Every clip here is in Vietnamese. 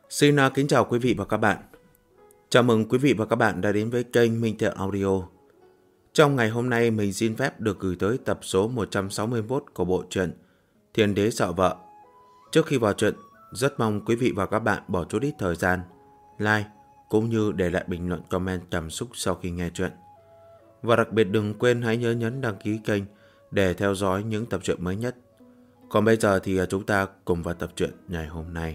Xin kính chào quý vị và các bạn. Chào mừng quý vị và các bạn đã đến với kênh Minh Thiện Audio. Trong ngày hôm nay mình xin phép được gửi tới tập số 161 của bộ truyện Thiên Đế Sợ Vợ. Trước khi vào truyện, rất mong quý vị và các bạn bỏ chút ít thời gian, like cũng như để lại bình luận comment cảm xúc sau khi nghe truyện. Và đặc biệt đừng quên hãy nhớ nhấn đăng ký kênh để theo dõi những tập truyện mới nhất. Còn bây giờ thì chúng ta cùng vào tập truyện ngày hôm nay.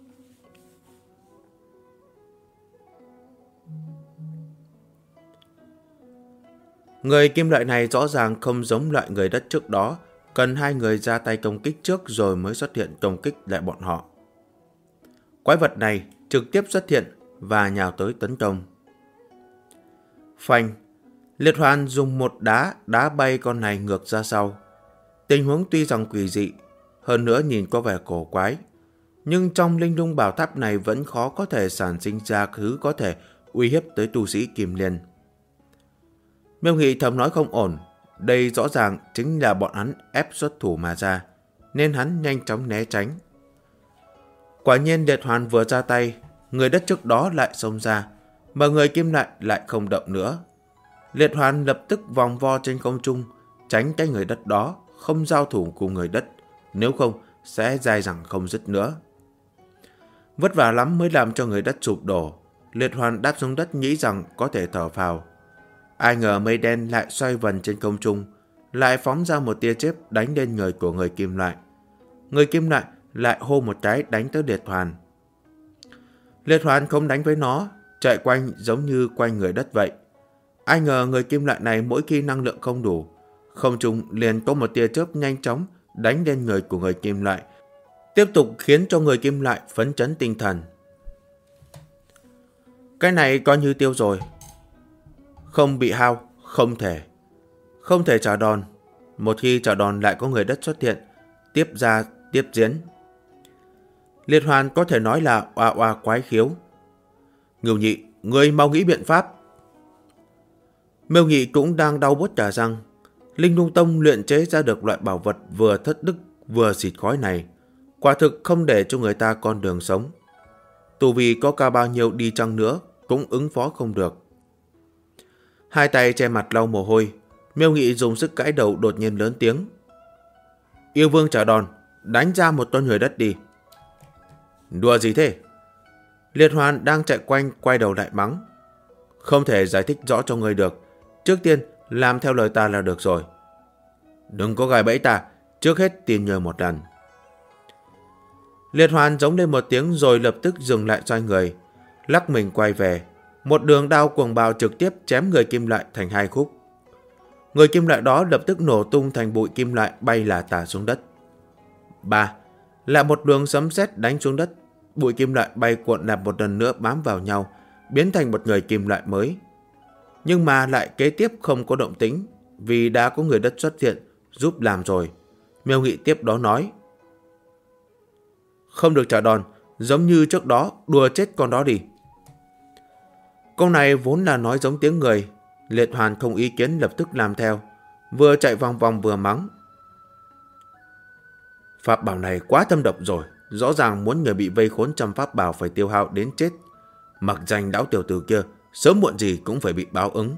Người kim loại này rõ ràng không giống loại người đất trước đó, cần hai người ra tay công kích trước rồi mới xuất hiện công kích lại bọn họ. Quái vật này trực tiếp xuất hiện và nhào tới tấn công. Phanh, Liệt Hoàn dùng một đá bay con này ngược ra sau. Tình huống tuy rằng quỷ dị, hơn nữa nhìn có vẻ cổ quái, nhưng trong linh lung bảo tháp này vẫn khó có thể sản sinh ra thứ có thể uy hiếp tới tu sĩ Kim Liên. Miêu Nghị thầm nói không ổn, đây rõ ràng chính là bọn hắn ép xuất thủ mà ra, nên hắn nhanh chóng né tránh. Quả nhiên Liệt Hoàn vừa ra tay, người đất trước đó lại xông ra, mà người kim loại lại không động nữa. Liệt Hoàn lập tức vòng vo trên không trung, tránh cái người đất đó, không giao thủ cùng người đất, nếu không sẽ dai dẳng không dứt nữa. Vất vả lắm mới làm cho người đất sụp đổ, Liệt Hoàn đáp xuống đất nghĩ rằng có thể thở phào. Ai ngờ mây đen lại xoay vần trên không trung, lại phóng ra một tia chớp đánh lên người của người kim loại. Người kim loại lại hô một cái đánh tới Liệt Hoàn. Liệt Hoàn không đánh với nó, chạy quanh giống như quanh người đất vậy. Ai ngờ người kim loại này mỗi khi năng lượng không đủ, không trung liền có một tia chớp nhanh chóng đánh lên người của người kim loại, tiếp tục khiến cho người kim loại phấn chấn tinh thần. Cái này coi như tiêu rồi. Không bị hao, không thể trả đòn. Một khi trả đòn lại có người đất xuất hiện, tiếp ra tiếp diễn. Liệt Hoàn có thể nói là oa oa quái khiếu. Ngưu Nhị, người mau nghĩ biện pháp. Miêu Nghị cũng đang đau buốt cả răng. Linh Lung Tông luyện chế ra được loại bảo vật vừa thất đức vừa xịt khói này, quả thực không để cho người ta con đường sống. Tu vi có cao bao nhiêu đi chăng nữa cũng ứng phó không được. Hai tay che mặt lau mồ hôi, Miêu Nghị dùng sức gãi đầu đột nhiên lớn tiếng. Yêu Vương trả đòn, đánh ra một con người đất đi. Đùa gì thế? Liệt Hoàn đang chạy quanh quay đầu lại mắng. Không thể giải thích rõ cho người được, trước tiên làm theo lời ta là được rồi. Đừng có gài bẫy ta, trước hết tìm nhờ một lần. Liệt Hoàn giống lên một tiếng rồi lập tức dừng lại xoay người, lắc mình quay về. Một đường đao cuồng bạo trực tiếp chém người kim loại thành hai khúc. Người kim loại đó lập tức nổ tung thành bụi kim loại bay là tả xuống đất. 3. Lại một đường sấm sét đánh xuống đất. Bụi kim loại bay cuộn lại một lần nữa bám vào nhau, biến thành một người kim loại mới. Nhưng mà lại kế tiếp không có động tĩnh, vì đã có người đất xuất hiện giúp làm rồi. Miêu Nghị tiếp đó nói. Không được trả đòn, giống như trước đó, đùa chết con đó đi. Câu này vốn là nói giống tiếng người. Liệt Hoàn không ý kiến lập tức làm theo, vừa chạy vòng vòng vừa mắng. Pháp bảo này quá thâm độc rồi, rõ ràng muốn người bị vây khốn trong pháp bảo phải tiêu hao đến chết. Mặc danh đáo tiểu tử kia, sớm muộn gì cũng phải bị báo ứng.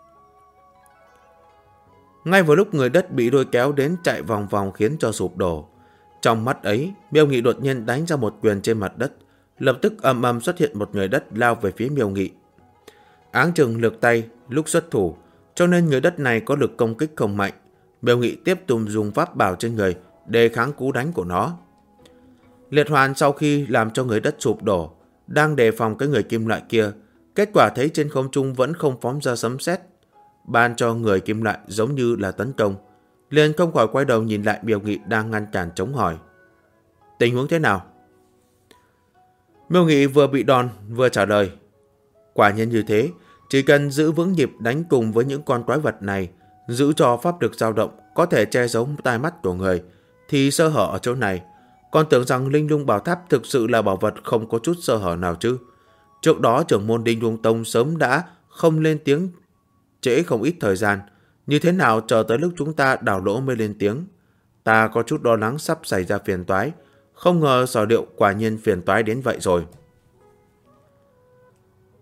Ngay vào lúc người đất bị lôi kéo đến chạy vòng vòng khiến cho sụp đổ, trong mắt ấy, Miêu Nghị đột nhiên đánh ra một quyền trên mặt đất, lập tức ầm ầm xuất hiện một người đất lao về phía Miêu Nghị. Áng chừng lực tay lúc xuất thủ, cho nên người đất này có lực công kích không mạnh. Miêu Nghị tiếp tục dùng pháp bảo trên người để kháng cú đánh của nó. Liệt Hoàn sau khi làm cho người đất sụp đổ, đang đề phòng cái người kim loại kia, kết quả thấy trên không trung vẫn không phóng ra sấm sét, ban cho người kim loại giống như là tấn công, liền không khỏi quay đầu nhìn lại Miêu Nghị đang ngăn cản chống hỏi. Tình huống thế nào? Miêu Nghị vừa bị đòn vừa trả lời. Quả nhiên như thế, chỉ cần giữ vững nhịp đánh cùng với những con quái vật này, giữ cho pháp lực dao động có thể che giấu tai mắt của người, thì sơ hở ở chỗ này. Còn tưởng rằng Linh Lung Bảo Tháp thực sự là bảo vật không có chút sơ hở nào chứ. Trước đó trưởng môn Linh Lung Tông sớm đã không lên tiếng, trễ không ít thời gian. Như thế nào chờ tới lúc chúng ta đào lỗ mới lên tiếng? Ta có chút lo lắng sắp xảy ra phiền toái, không ngờ sở liệu quả nhiên phiền toái đến vậy rồi.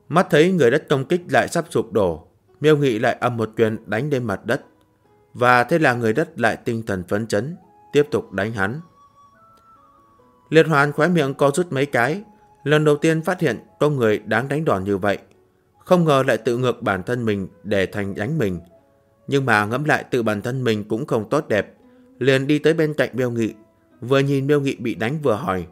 Mắt thấy người đất công kích lại sắp sụp đổ, Miêu Nghị lại ầm một quyền đánh lên mặt đất. Và thế là người đất lại tinh thần phấn chấn, tiếp tục đánh hắn. Liệt Hoàn khóe miệng co rút mấy cái, lần đầu tiên phát hiện có người đáng đánh đòn như vậy. Không ngờ lại tự ngược bản thân mình để thành đánh mình. Nhưng mà ngẫm lại tự bản thân mình cũng không tốt đẹp, liền đi tới bên cạnh Miêu Nghị, vừa nhìn Miêu Nghị bị đánh vừa hỏi: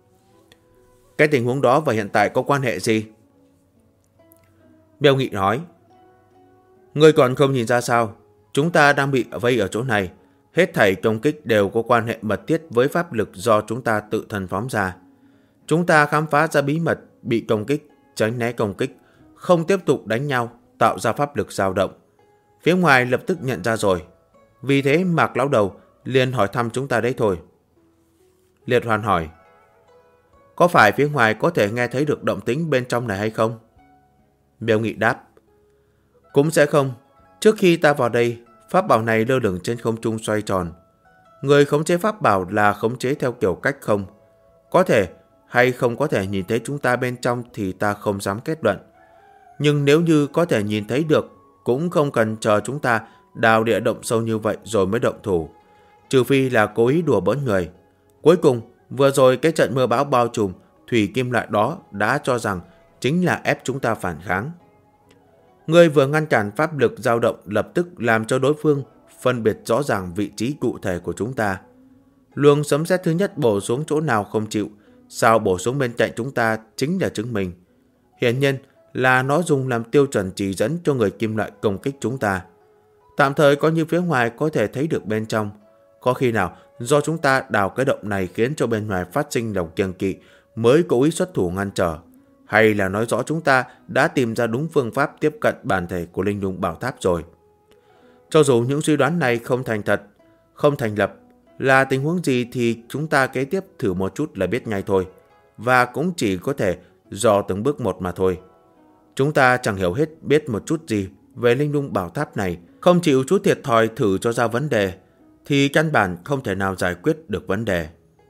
cái tình huống đó và hiện tại có quan hệ gì? Miêu Nghị nói: ngươi còn không nhìn ra sao? Chúng ta đang bị vây ở chỗ này. Hết thảy công kích đều có quan hệ mật thiết với pháp lực do chúng ta tự thân phóng ra. Chúng ta khám phá ra bí mật bị công kích, tránh né công kích, không tiếp tục đánh nhau, tạo ra pháp lực dao động. Phía ngoài lập tức nhận ra rồi. Vì thế Mạc lão đầu liền hỏi thăm chúng ta đấy thôi. Liệt Hoàn hỏi: có phải phía ngoài có thể nghe thấy được động tĩnh bên trong này hay không? Miêu Nghị đáp: cũng sẽ không. Trước khi ta vào đây, pháp bảo này lơ lửng trên không trung xoay tròn. Người khống chế pháp bảo là khống chế theo kiểu cách không. Có thể hay không có thể nhìn thấy chúng ta bên trong thì ta không dám kết luận. Nhưng nếu như có thể nhìn thấy được, cũng không cần chờ chúng ta đào địa động sâu như vậy rồi mới động thủ. Trừ phi là cố ý đùa bỡn người. Cuối cùng, vừa rồi cái trận mưa bão bao trùm, thủy kim loại đó đã cho rằng chính là ép chúng ta phản kháng. Người vừa ngăn cản pháp lực dao động lập tức làm cho đối phương phân biệt rõ ràng vị trí cụ thể của chúng ta. Luồng sấm sét thứ nhất bổ xuống chỗ nào không chịu, sao bổ xuống bên cạnh chúng ta chính là chứng minh. Hiển nhiên là nó dùng làm tiêu chuẩn chỉ dẫn cho người kim loại công kích chúng ta. Tạm thời có như phía ngoài có thể thấy được bên trong. Có khi nào do chúng ta đào cái động này khiến cho bên ngoài phát sinh lòng kiêng kỵ mới cố ý xuất thủ ngăn trở? Hay là nói rõ chúng ta đã tìm ra đúng phương pháp tiếp cận bản thể của Linh Lung Bảo Tháp rồi? Cho dù những suy đoán này không thành thật, không thành lập, là tình huống gì thì chúng ta kế tiếp thử một chút là biết ngay thôi. Và cũng chỉ có thể dò từng bước một mà thôi. Chúng ta chẳng hiểu hết biết một chút gì về Linh Lung Bảo Tháp này, không chịu chút thiệt thòi thử cho ra vấn đề, thì căn bản không thể nào giải quyết được vấn đề.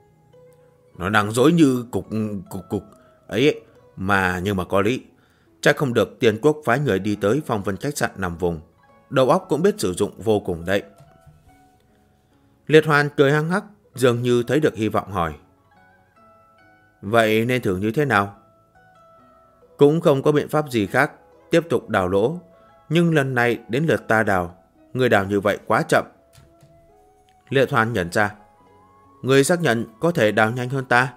Nó đang dối như cục ấy mà, nhưng mà có lý. Chắc không được Tiên Quốc phái người đi tới phong vân khách sạn nằm vùng. Đầu óc cũng biết sử dụng vô cùng đấy. Liệt Hoàn cười hăng hắc, dường như thấy được hy vọng hỏi: vậy nên thử như thế nào? Cũng không có biện pháp gì khác, tiếp tục đào lỗ. Nhưng lần này đến lượt ta đào. Người đào như vậy quá chậm. Liệt Hoàn nhận ra: người xác nhận có thể đào nhanh hơn ta?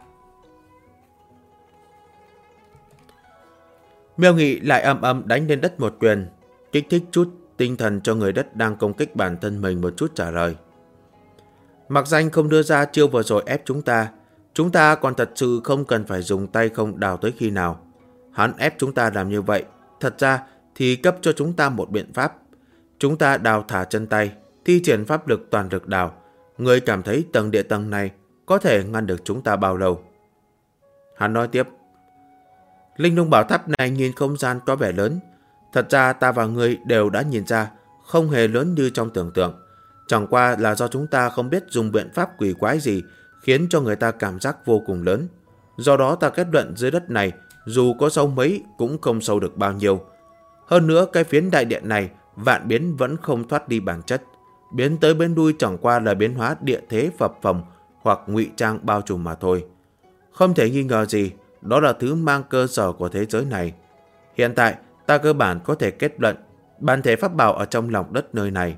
Miêu Nghị lại âm đánh lên đất một quyền, kích thích chút tinh thần cho người đất đang công kích bản thân mình một chút trả lời. Mặc danh không đưa ra chiêu vừa rồi ép chúng ta còn thật sự không cần phải dùng tay không đào tới khi nào. Hắn ép chúng ta làm như vậy, thật ra thì cấp cho chúng ta một biện pháp. Chúng ta đào thả chân tay, thi triển pháp lực toàn lực đào. Người cảm thấy tầng địa tầng này có thể ngăn được chúng ta bao lâu? Hắn nói tiếp: Linh Lung Bảo Tháp này nhìn không gian có vẻ lớn. Thật ra ta và ngươi đều đã nhìn ra không hề lớn như trong tưởng tượng. Chẳng qua là do chúng ta không biết dùng biện pháp quỷ quái gì khiến cho người ta cảm giác vô cùng lớn. Do đó ta kết luận dưới đất này dù có sâu mấy cũng không sâu được bao nhiêu. Hơn nữa cái phiến đại điện này vạn biến vẫn không thoát đi bản chất. Biến tới bên đuôi chẳng qua là biến hóa địa thế phập phồng hoặc ngụy trang bao trùm mà thôi. Không thể nghi ngờ gì, đó là thứ mang cơ sở của thế giới này. Hiện tại ta cơ bản có thể kết luận bản thể pháp bảo ở trong lòng đất nơi này.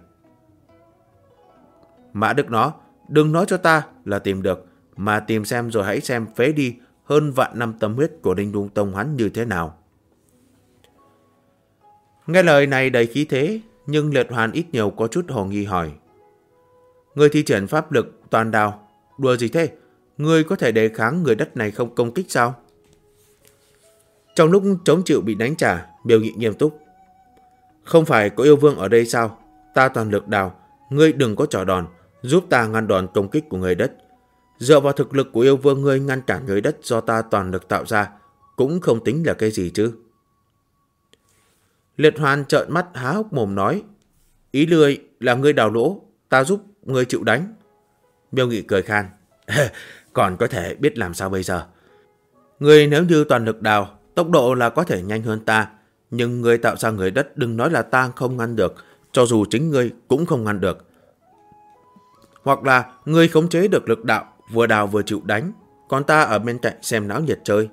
Mã Đức nó, đừng nói cho ta là tìm được, mà tìm xem rồi hãy xem phế đi hơn vạn năm tâm huyết của Linh Lung Tông hắn như thế nào. Nghe lời này đầy khí thế, nhưng Liệt Hoàn ít nhiều có chút hồ nghi hỏi: người thi triển pháp lực toàn đào, đùa gì thế? Người có thể đề kháng người đất này không công kích sao? Trong lúc chống chịu bị đánh trả, Miêu Nghị nghiêm túc: không phải có yêu vương ở đây sao? Ta toàn lực đào, ngươi đừng có trò đòn, giúp ta ngăn đòn công kích của người đất. Dựa vào thực lực của yêu vương ngươi ngăn cản người đất do ta toàn lực tạo ra, cũng không tính là cái gì chứ. Liệt Hoàn trợn mắt há hốc mồm nói: ý lười là ngươi đào lỗ, ta giúp ngươi chịu đánh. Miêu Nghị cười khan: còn có thể biết làm sao bây giờ? Ngươi nếu như toàn lực đào, Tốc độ là có thể nhanh hơn ta, nhưng ngươi tạo ra người đất đừng nói là ta không ngăn được, cho dù chính ngươi cũng không ngăn được. Hoặc là ngươi khống chế được lực đạo, vừa đào vừa chịu đánh, còn ta ở bên cạnh xem náo nhiệt chơi.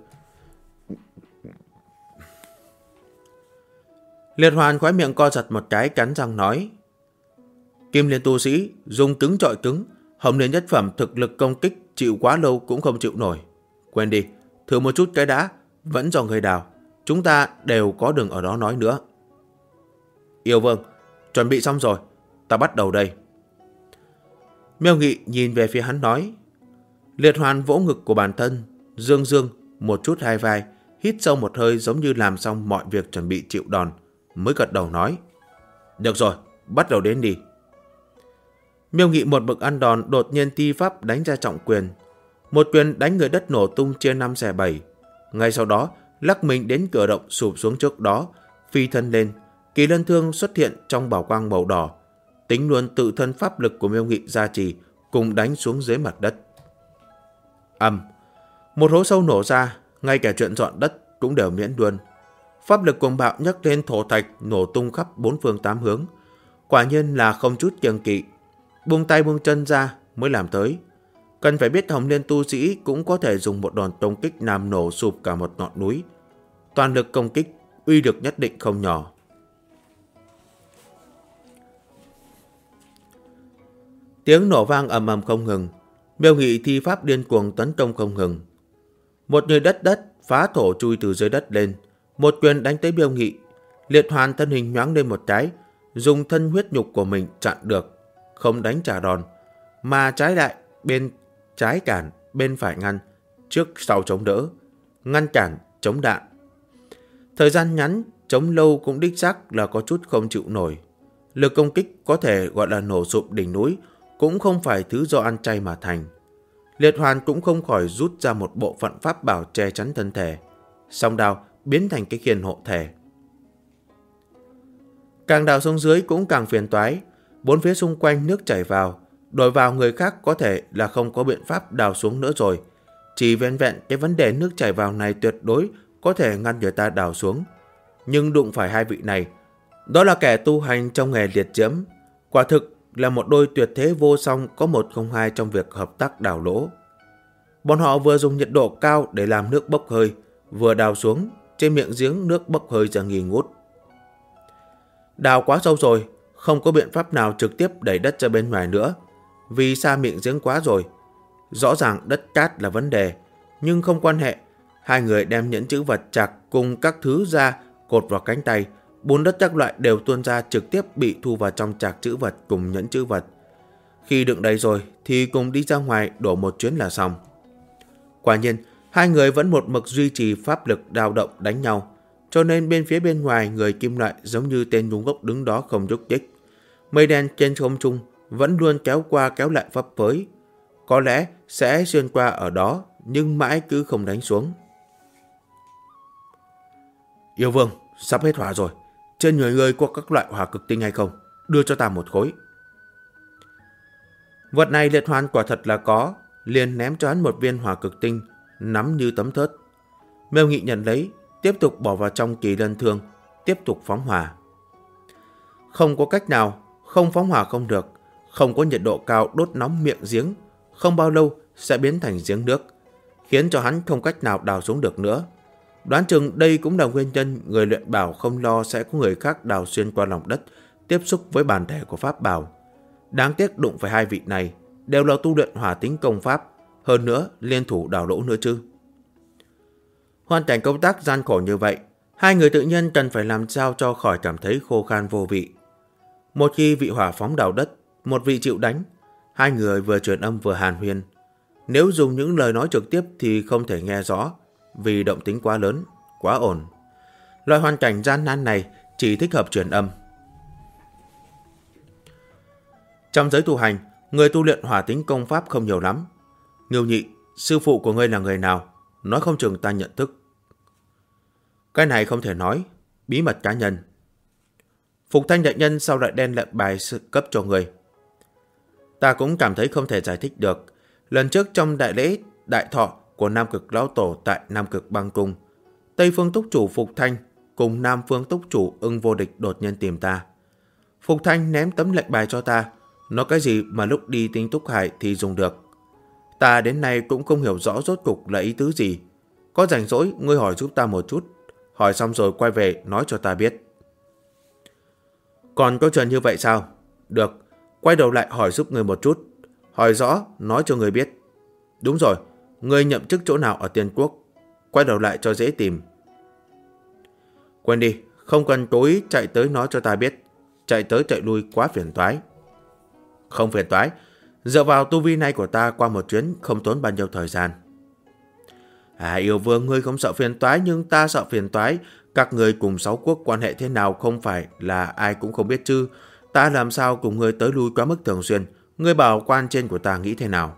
Liệt Hoàn khóe miệng co giật một cái, cắn răng nói. Kim Liên tu sĩ dùng cứng chọi cứng, Hồng Liên nhất phẩm thực lực công kích chịu quá lâu cũng không chịu nổi. Quên đi, thử một chút cái đã, vẫn do người đào. Chúng ta đều có đường ở đó nói nữa. Yêu Vương, chuẩn bị xong rồi, ta bắt đầu đây. Miêu Nghị nhìn về phía hắn nói. Liệt Hoàn vỗ ngực của bản thân, dương dương một chút hai vai, hít sâu một hơi giống như làm xong mọi việc chuẩn bị chịu đòn, mới gật đầu nói. Được rồi, bắt đầu đến đi. Miêu Nghị một bậc ăn đòn đột nhiên thi pháp đánh ra trọng quyền. Một quyền đánh người đất nổ tung chia 5 xẻ 7. Ngay sau đó, lắc mình đến cửa động sụp xuống trước đó, phi thân lên. Kỳ lân thương xuất hiện trong bảo quang màu đỏ. Tính luôn tự thân pháp lực của Miêu Nghị gia trì, cùng đánh xuống dưới mặt đất. Một hố sâu nổ ra, ngay cả chuyện dọn đất cũng đều miễn luôn. Pháp lực cuồng bạo nhấc lên thổ thạch nổ tung khắp 4 phương 8 hướng. Quả nhiên là không chút kiêng kỵ. Buông tay buông chân ra mới làm tới. Cần phải biết Hồng Liên tu sĩ cũng có thể dùng một đòn công kích làm nổ sụp cả một ngọn núi. Toàn lực công kích, uy lực nhất định không nhỏ. Tiếng nổ vang ầm ầm không ngừng. Miêu Nghị thi pháp điên cuồng tấn công không ngừng. Một người đất phá thổ chui từ dưới đất lên, một quyền đánh tới Miêu Nghị. Liệt Hoàn thân hình nhoáng lên một cái, dùng thân huyết nhục của mình chặn được, không đánh trả đòn, mà trái lại bên trái cản, bên phải ngăn, trước sau chống đỡ, ngăn cản, chống đạn. Thời gian ngắn, chống lâu cũng đích xác là có chút không chịu nổi. Lực công kích có thể gọi là nổ sụp đỉnh núi, cũng không phải thứ do ăn chay mà thành. Liệt Hoàn cũng không khỏi rút ra một bộ phận pháp bảo che chắn thân thể, song đao biến thành cái khiên hộ thể. Càng đào xuống dưới cũng càng phiền toái, bốn phía xung quanh nước chảy vào, đổi vào người khác có thể là không có biện pháp đào xuống nữa rồi. Chỉ vẹn vẹn cái vấn đề nước chảy vào này tuyệt đối có thể ngăn người ta đào xuống. Nhưng đụng phải hai vị này, đó là kẻ tu hành trong nghề liệt diễm, quả thực là một đôi tuyệt thế vô song, có một không hai trong việc hợp tác đào lỗ. Bọn họ vừa dùng nhiệt độ cao để làm nước bốc hơi, vừa đào xuống, trên miệng giếng nước bốc hơi ra nghi ngút. Đào quá sâu rồi, không có biện pháp nào trực tiếp đẩy đất ra bên ngoài nữa, vì xa miệng giếng quá rồi. Rõ ràng đất cát là vấn đề, nhưng không quan hệ. Hai người đem nhẫn chữ vật chạc cùng các thứ ra, cột vào cánh tay. Bùn đất các loại đều tuôn ra, trực tiếp bị thu vào trong chạc chữ vật cùng nhẫn chữ vật. Khi đựng đầy rồi thì cùng đi ra ngoài đổ một chuyến là xong. Quả nhiên, hai người vẫn một mực duy trì pháp lực dao động đánh nhau, cho nên bên ngoài người kim loại giống như tên ngu ngốc đứng đó không nhúc nhích. Mây đen trên không trung vẫn luôn kéo qua kéo lại phấp phới. Có lẽ sẽ xuyên qua ở đó, nhưng mãi cứ không đánh xuống. Yêu Vương, sắp hết hỏa rồi. Trên người ngươi có các loại hỏa cực tinh hay không? Đưa cho ta một khối. Vật này Liệt Hoàn quả thật là có, liền ném cho hắn một viên hỏa cực tinh, nắm như tấm thớt. Miêu Nghị nhận lấy, tiếp tục bỏ vào trong kỳ lân thương, tiếp tục phóng hỏa. Không có cách nào, không phóng hỏa không được, không có nhiệt độ cao đốt nóng miệng giếng, không bao lâu sẽ biến thành giếng nước, khiến cho hắn không cách nào đào xuống được nữa. Đoán chừng đây cũng là nguyên nhân người luyện bảo không lo sẽ có người khác đào xuyên qua lòng đất, tiếp xúc với bản thể của pháp bảo. Đáng tiếc đụng phải hai vị này, đều là tu luyện hỏa tính công pháp, hơn nữa liên thủ đào lỗ nữa chứ. Hoàn cảnh công tác gian khổ như vậy, hai người tự nhiên cần phải làm sao cho khỏi cảm thấy khô khan vô vị. Một khi vị hỏa phóng đào đất, một vị chịu đánh, hai người vừa truyền âm vừa hàn huyên. Nếu dùng những lời nói trực tiếp thì không thể nghe rõ, vì động tính quá lớn, quá ổn. Loại hoàn cảnh gian nan này chỉ thích hợp truyền âm. Trong giới tu hành, người tu luyện hỏa tính công pháp không nhiều lắm. Ngưu Nhị, sư phụ của ngươi là người nào? Nói không chừng ta nhận thức. Cái này không thể nói, bí mật cá nhân. Phục Thanh đại nhân sao lại đem lệnh bài cấp cho người? Ta cũng cảm thấy không thể giải thích được. Lần trước trong đại lễ đại thọ của Nam Cực Lão Tổ tại Nam Cực Băng Cung, Tây Phương Túc Chủ Phục Thanh cùng Nam Phương Túc Chủ Ưng Vô Địch đột nhiên tìm ta. Phục Thanh ném tấm lệnh bài cho ta, nói cái gì mà lúc đi Tinh Túc Hải thì dùng được. Ta đến nay cũng không hiểu rõ rốt cục là ý tứ gì. Có rảnh rỗi ngươi hỏi giúp ta một chút, hỏi xong rồi quay về nói cho ta biết. Còn có chuyện như vậy sao? Được, quay đầu lại hỏi giúp người một chút, hỏi rõ nói cho người biết. Đúng rồi, ngươi nhậm chức chỗ nào ở Tiên Quốc, quay đầu lại cho dễ tìm. Quên đi, không cần cố ý chạy tới nói cho ta biết, chạy tới chạy lui quá phiền toái. Không phiền toái, dựa vào tu vi này của ta qua một chuyến không tốn bao nhiêu thời gian. Yêu vương, ngươi không sợ phiền toái nhưng ta sợ phiền toái. Các người cùng 6 quốc quan hệ thế nào không phải là ai cũng không biết chứ. Ta làm sao cùng ngươi tới lui quá mức thường xuyên. Ngươi bảo quan trên của ta nghĩ thế nào?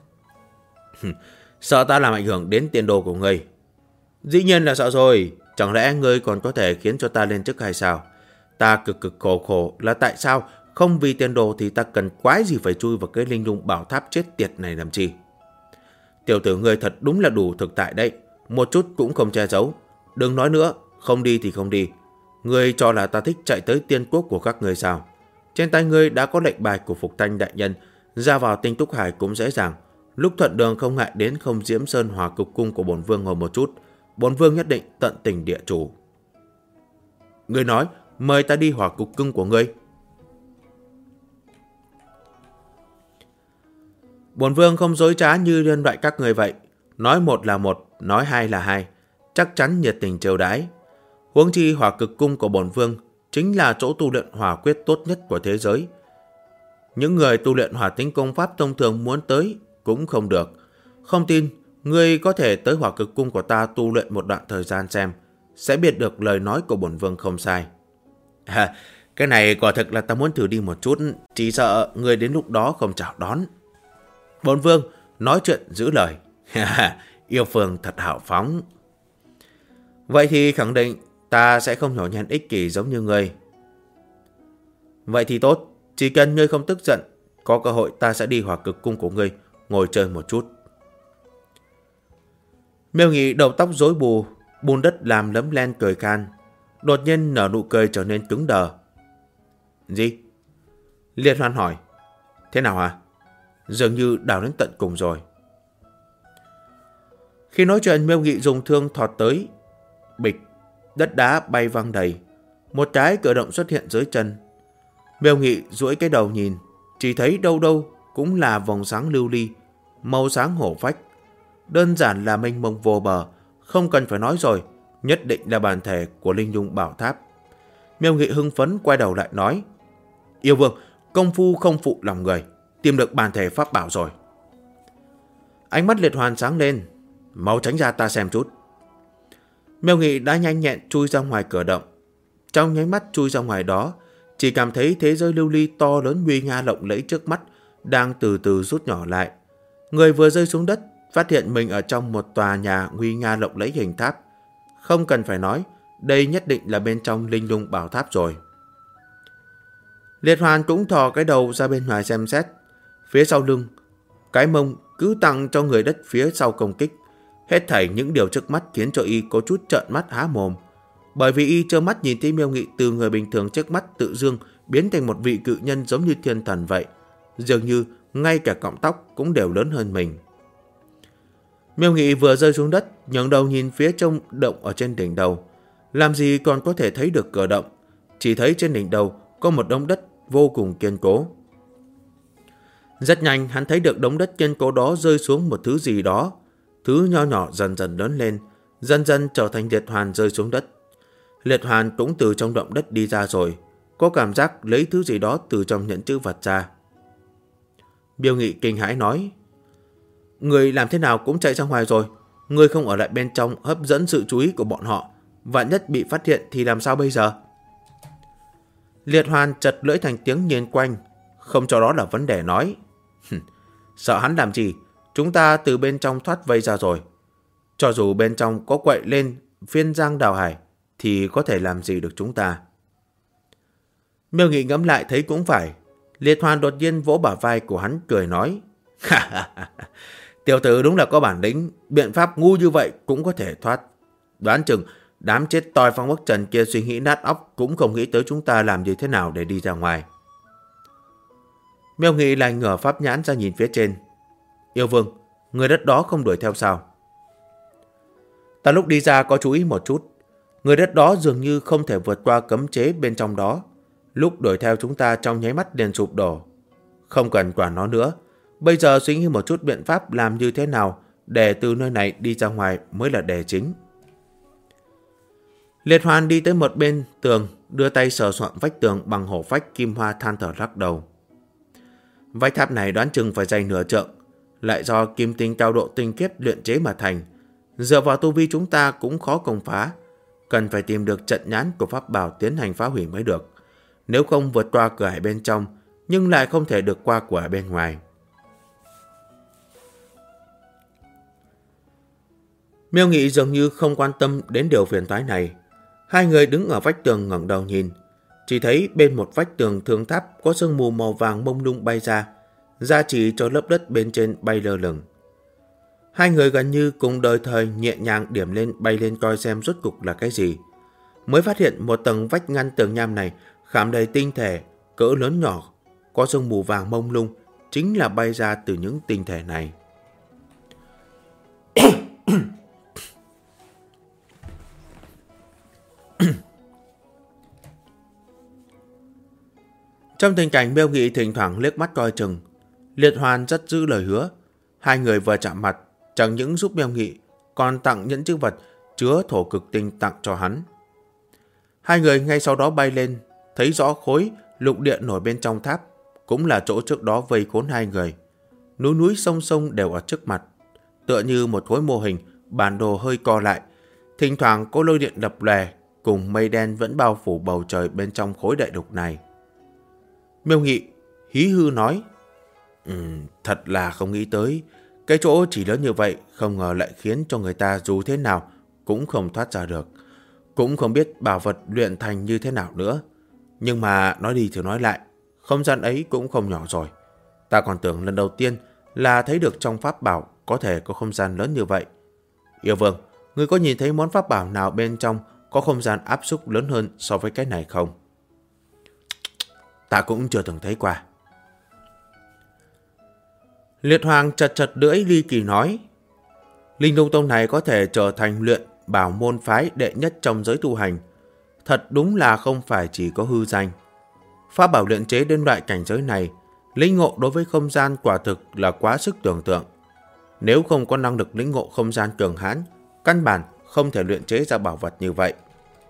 Sợ ta làm ảnh hưởng đến tiền đồ của ngươi? Dĩ nhiên là sợ rồi. Chẳng lẽ ngươi còn có thể khiến cho ta lên chức hay sao? Ta cực khổ là tại sao không vì tiền đồ thì ta cần quái gì phải chui vào cái linh lung bảo tháp chết tiệt này làm chi? Tiểu tử ngươi thật đúng là đủ thực tại đấy, một chút cũng không che giấu. Đừng nói nữa, không đi thì không đi. Ngươi cho là ta thích chạy tới Tiên Quốc của các ngươi sao? Trên tay ngươi đã có lệnh bài của Phục Thanh đại nhân, ra vào Tinh Túc Hải cũng dễ dàng. Lúc thuận đường không ngại đến Không Diễm Sơn Hỏa Cực Cung của bổn vương ngồi một chút, bổn vương nhất định tận tình địa chủ. Ngươi nói mời ta đi Hỏa Cực Cung của ngươi. Bổn vương không dối trá như nhân loại các người vậy. Nói một là một, nói hai là hai. Chắc chắn nhiệt tình chiêu đãi. Huống chi Hỏa Cực Cung của bổn vương chính là chỗ tu luyện hỏa quyết tốt nhất của thế giới. Những người tu luyện hỏa tính công pháp thông thường muốn tới cũng không được. Không tin, ngươi có thể tới Hỏa Cực Cung của ta tu luyện một đoạn thời gian xem, sẽ biết được lời nói của bổn vương không sai. Cái này quả thực là ta muốn thử đi một chút, chỉ sợ ngươi đến lúc đó không chào đón. Bổn vương nói chuyện giữ lời. Yêu phương thật hào phóng. Vậy thì khẳng định ta sẽ không nhỏ nhen ích kỷ giống như ngươi. Vậy thì tốt, chỉ cần ngươi không tức giận, có cơ hội ta sẽ đi Hỏa Cực Cung của ngươi ngồi chơi một chút. Miêu Nghị đầu tóc rối bù, bùn đất làm lấm len cười khan, đột nhiên nở nụ cười trở nên cứng đờ. Gì? Liệt Hoan hỏi. Thế nào hả? Dường như đào đến tận cùng rồi. Khi nói chuyện, Miêu Nghị dùng thương thọt tới. Bịch, đất đá bay văng đầy. Một cái cửa động xuất hiện dưới chân. Miêu Nghị duỗi cái đầu nhìn, chỉ thấy đâu đâu cũng là vòng sáng lưu ly, màu sáng hổ phách. Đơn giản là mênh mông vô bờ, không cần phải nói rồi, nhất định là bản thể của linh lung bảo tháp. Miêu Nghị hưng phấn quay đầu lại nói. Yêu vương, công phu không phụ lòng người, tìm được bản thể pháp bảo rồi. Ánh mắt Liệt Hoàn sáng lên. Mau tránh ra ta xem chút. Miêu Nghị đã nhanh nhẹn chui ra ngoài cửa động. Trong nháy mắt chui ra ngoài đó, chỉ cảm thấy thế giới lưu ly to lớn nguy nga lộng lẫy trước mắt đang từ từ rút nhỏ lại. Người vừa rơi xuống đất, phát hiện mình ở trong một tòa nhà nguy nga lộng lẫy hình tháp. Không cần phải nói, đây nhất định là bên trong linh lung bảo tháp rồi. Liệt Hoàn cũng thò cái đầu ra bên ngoài xem xét. Phía sau lưng, cái mông cứ tặng cho người đất phía sau công kích. Hết thảy những điều trước mắt khiến cho y có chút trợn mắt há mồm. Bởi vì y trơ mắt nhìn thấy Miêu Nghị từ người bình thường trước mắt tự dưng biến thành một vị cự nhân giống như thiên thần vậy. Dường như ngay cả cọng tóc cũng đều lớn hơn mình. Miêu Nghị vừa rơi xuống đất, ngẩng đầu nhìn phía trong động ở trên đỉnh đầu. Làm gì còn có thể thấy được cửa động, chỉ thấy trên đỉnh đầu có một đống đất vô cùng kiên cố. Rất nhanh hắn thấy được đống đất kiên cố đó rơi xuống một thứ gì đó. Thứ nho nhỏ dần dần lớn lên, dần dần trở thành Liệt Hoàn rơi xuống đất. Liệt Hoàn cũng từ trong động đất đi ra rồi, có cảm giác lấy thứ gì đó từ trong nhẫn chữ vật ra. Miêu Nghị kinh hãi nói. Người làm thế nào cũng chạy ra ngoài rồi, người không ở lại bên trong hấp dẫn sự chú ý của bọn họ, vạn nhất bị phát hiện thì làm sao bây giờ? Liệt Hoàn chật lưỡi thành tiếng nhìn quanh, không cho đó là vấn đề nói. Sợ hắn làm gì, chúng ta từ bên trong thoát vây ra rồi. Cho dù bên trong có quậy lên phiên giang đào hải thì có thể làm gì được chúng ta? Miêu Nghị ngẫm lại thấy cũng phải. Liệt Hoàn đột nhiên vỗ bả vai của hắn cười nói. Tiểu tử đúng là có bản lĩnh, biện pháp ngu như vậy cũng có thể thoát. Đoán chừng đám chết toi Phong Bắc Trần kia suy nghĩ nát óc cũng không nghĩ tới chúng ta làm như thế nào để đi ra ngoài. Miêu Nghị lại ngửa pháp nhãn ra nhìn phía trên. Yêu Vương, người đất đó không đuổi theo sao? Ta lúc đi ra có chú ý một chút. Người đất đó dường như không thể vượt qua cấm chế bên trong đó. Lúc đuổi theo chúng ta trong nháy mắt liền sụp đổ. Không cần quản nó nữa. Bây giờ suy nghĩ một chút biện pháp làm như thế nào để từ nơi này đi ra ngoài mới là đề chính. Liệt Hoàn đi tới một bên tường, đưa tay sờ soạn vách tường bằng hổ phách kim hoa, than thở lắc đầu. Vách tháp này đoán chừng phải dày nửa trượng, lại do kim tinh cao độ tinh khiết luyện chế mà thành. Dựa vào tu vi chúng ta cũng khó công phá, cần phải tìm được trận nhãn của pháp bảo tiến hành phá hủy mới được. Nếu không vượt qua cửa ải bên trong, nhưng lại không thể được qua cửa ải bên ngoài. Miêu Nghị dường như không quan tâm đến điều phiền toái này. Hai người đứng ở vách tường ngẩng đầu nhìn, chỉ thấy bên một vách tường thương tháp có sương mù màu vàng mông lung bay ra, gia chỉ cho lớp đất bên trên bay lơ lửng. Hai người gần như cùng đời thời nhẹ nhàng điểm lên bay lên coi xem rốt cục là cái gì. Mới phát hiện một tầng vách ngăn tường nham này khảm đầy tinh thể cỡ lớn nhỏ, có sương mù vàng mông lung, chính là bay ra từ những tinh thể này. Trong tình cảnh Miêu Nghị thỉnh thoảng liếc mắt coi chừng, Liệt Hoàn rất giữ lời hứa. Hai người vừa chạm mặt, chẳng những giúp Miêu Nghị, còn tặng những chữ vật chứa thổ cực tinh tặng cho hắn. Hai người ngay sau đó bay lên, thấy rõ khối lục địa nổi bên trong tháp, cũng là chỗ trước đó vây khốn hai người. Núi núi sông sông đều ở trước mặt, tựa như một khối mô hình bản đồ hơi co lại, thỉnh thoảng có lôi điện lập lòe, cùng mây đen vẫn bao phủ bầu trời bên trong khối đại đục này. Miêu Nghị hí hư nói, thật là không nghĩ tới, cái chỗ chỉ lớn như vậy không ngờ lại khiến cho người ta dù thế nào cũng không thoát ra được. Cũng không biết bảo vật luyện thành như thế nào nữa. Nhưng mà nói đi thì nói lại, không gian ấy cũng không nhỏ rồi. Ta còn tưởng lần đầu tiên là thấy được trong pháp bảo có thể có không gian lớn như vậy. Yêu Vương, ngươi có nhìn thấy món pháp bảo nào bên trong có không gian áp xúc lớn hơn so với cái này không? Ta cũng chưa từng thấy qua. Liệt Hoàng chật chật lưỡi ly kỳ nói, Linh Lung Tông này có thể trở thành luyện bảo môn phái đệ nhất trong giới tu hành. Thật đúng là không phải chỉ có hư danh. Pháp bảo luyện chế đến loại cảnh giới này, lĩnh ngộ đối với không gian quả thực là quá sức tưởng tượng. Nếu không có năng lực lĩnh ngộ không gian cường hãn, căn bản không thể luyện chế ra bảo vật như vậy.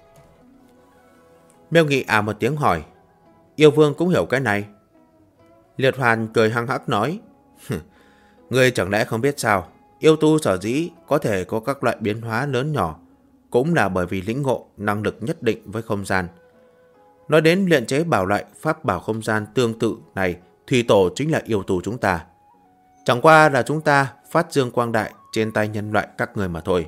Miêu Nghị một tiếng hỏi, Yêu Vương cũng hiểu cái này. Liệt Hoàn cười hăng hắc nói, ngươi chẳng lẽ không biết sao, yêu tu sở dĩ có thể có các loại biến hóa lớn nhỏ, cũng là bởi vì lĩnh ngộ năng lực nhất định với không gian. Nói đến luyện chế bảo loại pháp bảo không gian tương tự này, thủy tổ chính là yêu tu chúng ta. Chẳng qua là chúng ta phát dương quang đại trên tay nhân loại các người mà thôi.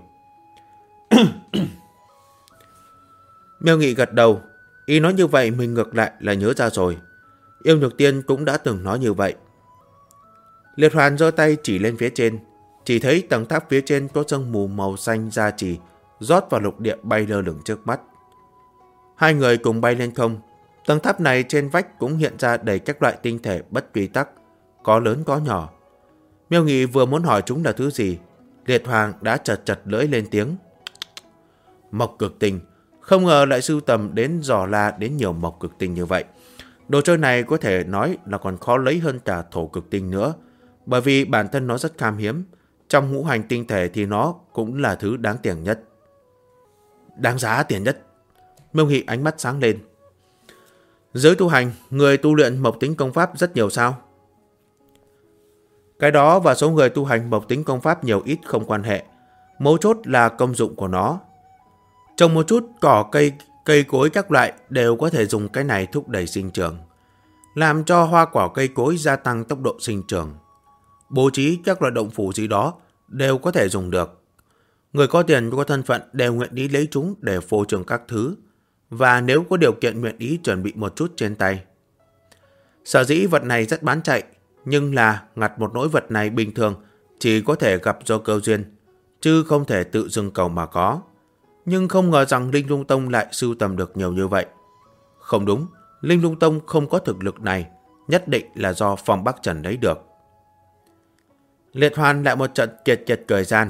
Miêu Nghị gật đầu, ý nói như vậy mình ngược lại là nhớ ra rồi. Yêu Nhược Tiên cũng đã từng nói như vậy. Liệt Hoàn giơ tay chỉ lên phía trên, chỉ thấy tầng tháp phía trên có sương mù màu xanh gia trì rót vào lục địa bay lơ lửng trước mắt. Hai người cùng bay lên không. Tầng tháp này trên vách cũng hiện ra đầy các loại tinh thể bất quy tắc, có lớn có nhỏ. Miêu Nghị vừa muốn hỏi chúng là thứ gì, Liệt Hoàng đã chật chật lưỡi lên tiếng. Mộc cực tinh, không ngờ lại sưu tầm đến dò la đến nhiều mộc cực tinh như vậy. Đồ chơi này có thể nói là còn khó lấy hơn cả thổ cực tinh nữa, bởi vì bản thân nó rất khan hiếm. Trong ngũ hành tinh thể thì nó cũng là thứ đáng tiền nhất. Đáng giá tiền nhất. Miêu Nghị ánh mắt sáng lên. Giới tu hành, người tu luyện mộc tính công pháp rất nhiều sao? Cái đó và số người tu hành mộc tính công pháp nhiều ít không quan hệ. Mấu chốt là công dụng của nó. Trồng một chút cỏ cây cối các loại đều có thể dùng cái này thúc đẩy sinh trưởng, làm cho hoa quả cây cối gia tăng tốc độ sinh trưởng. Bố trí các loại động phủ gì đó đều có thể dùng được. Người có tiền có thân phận đều nguyện ý lấy chúng để phô trương các thứ, và nếu có điều kiện nguyện ý chuẩn bị một chút trên tay. Sở dĩ vật này rất bán chạy, nhưng là ngặt một nỗi vật này bình thường chỉ có thể gặp do cơ duyên, chứ không thể tự dưng cầu mà có. Nhưng không ngờ rằng Linh Lung Tông lại sưu tầm được nhiều như vậy. Không đúng, Linh Lung Tông không có thực lực này, nhất định là do Phong Bắc Trần lấy được. Liệt Hoàn lại một trận kiệt kiệt cười gian.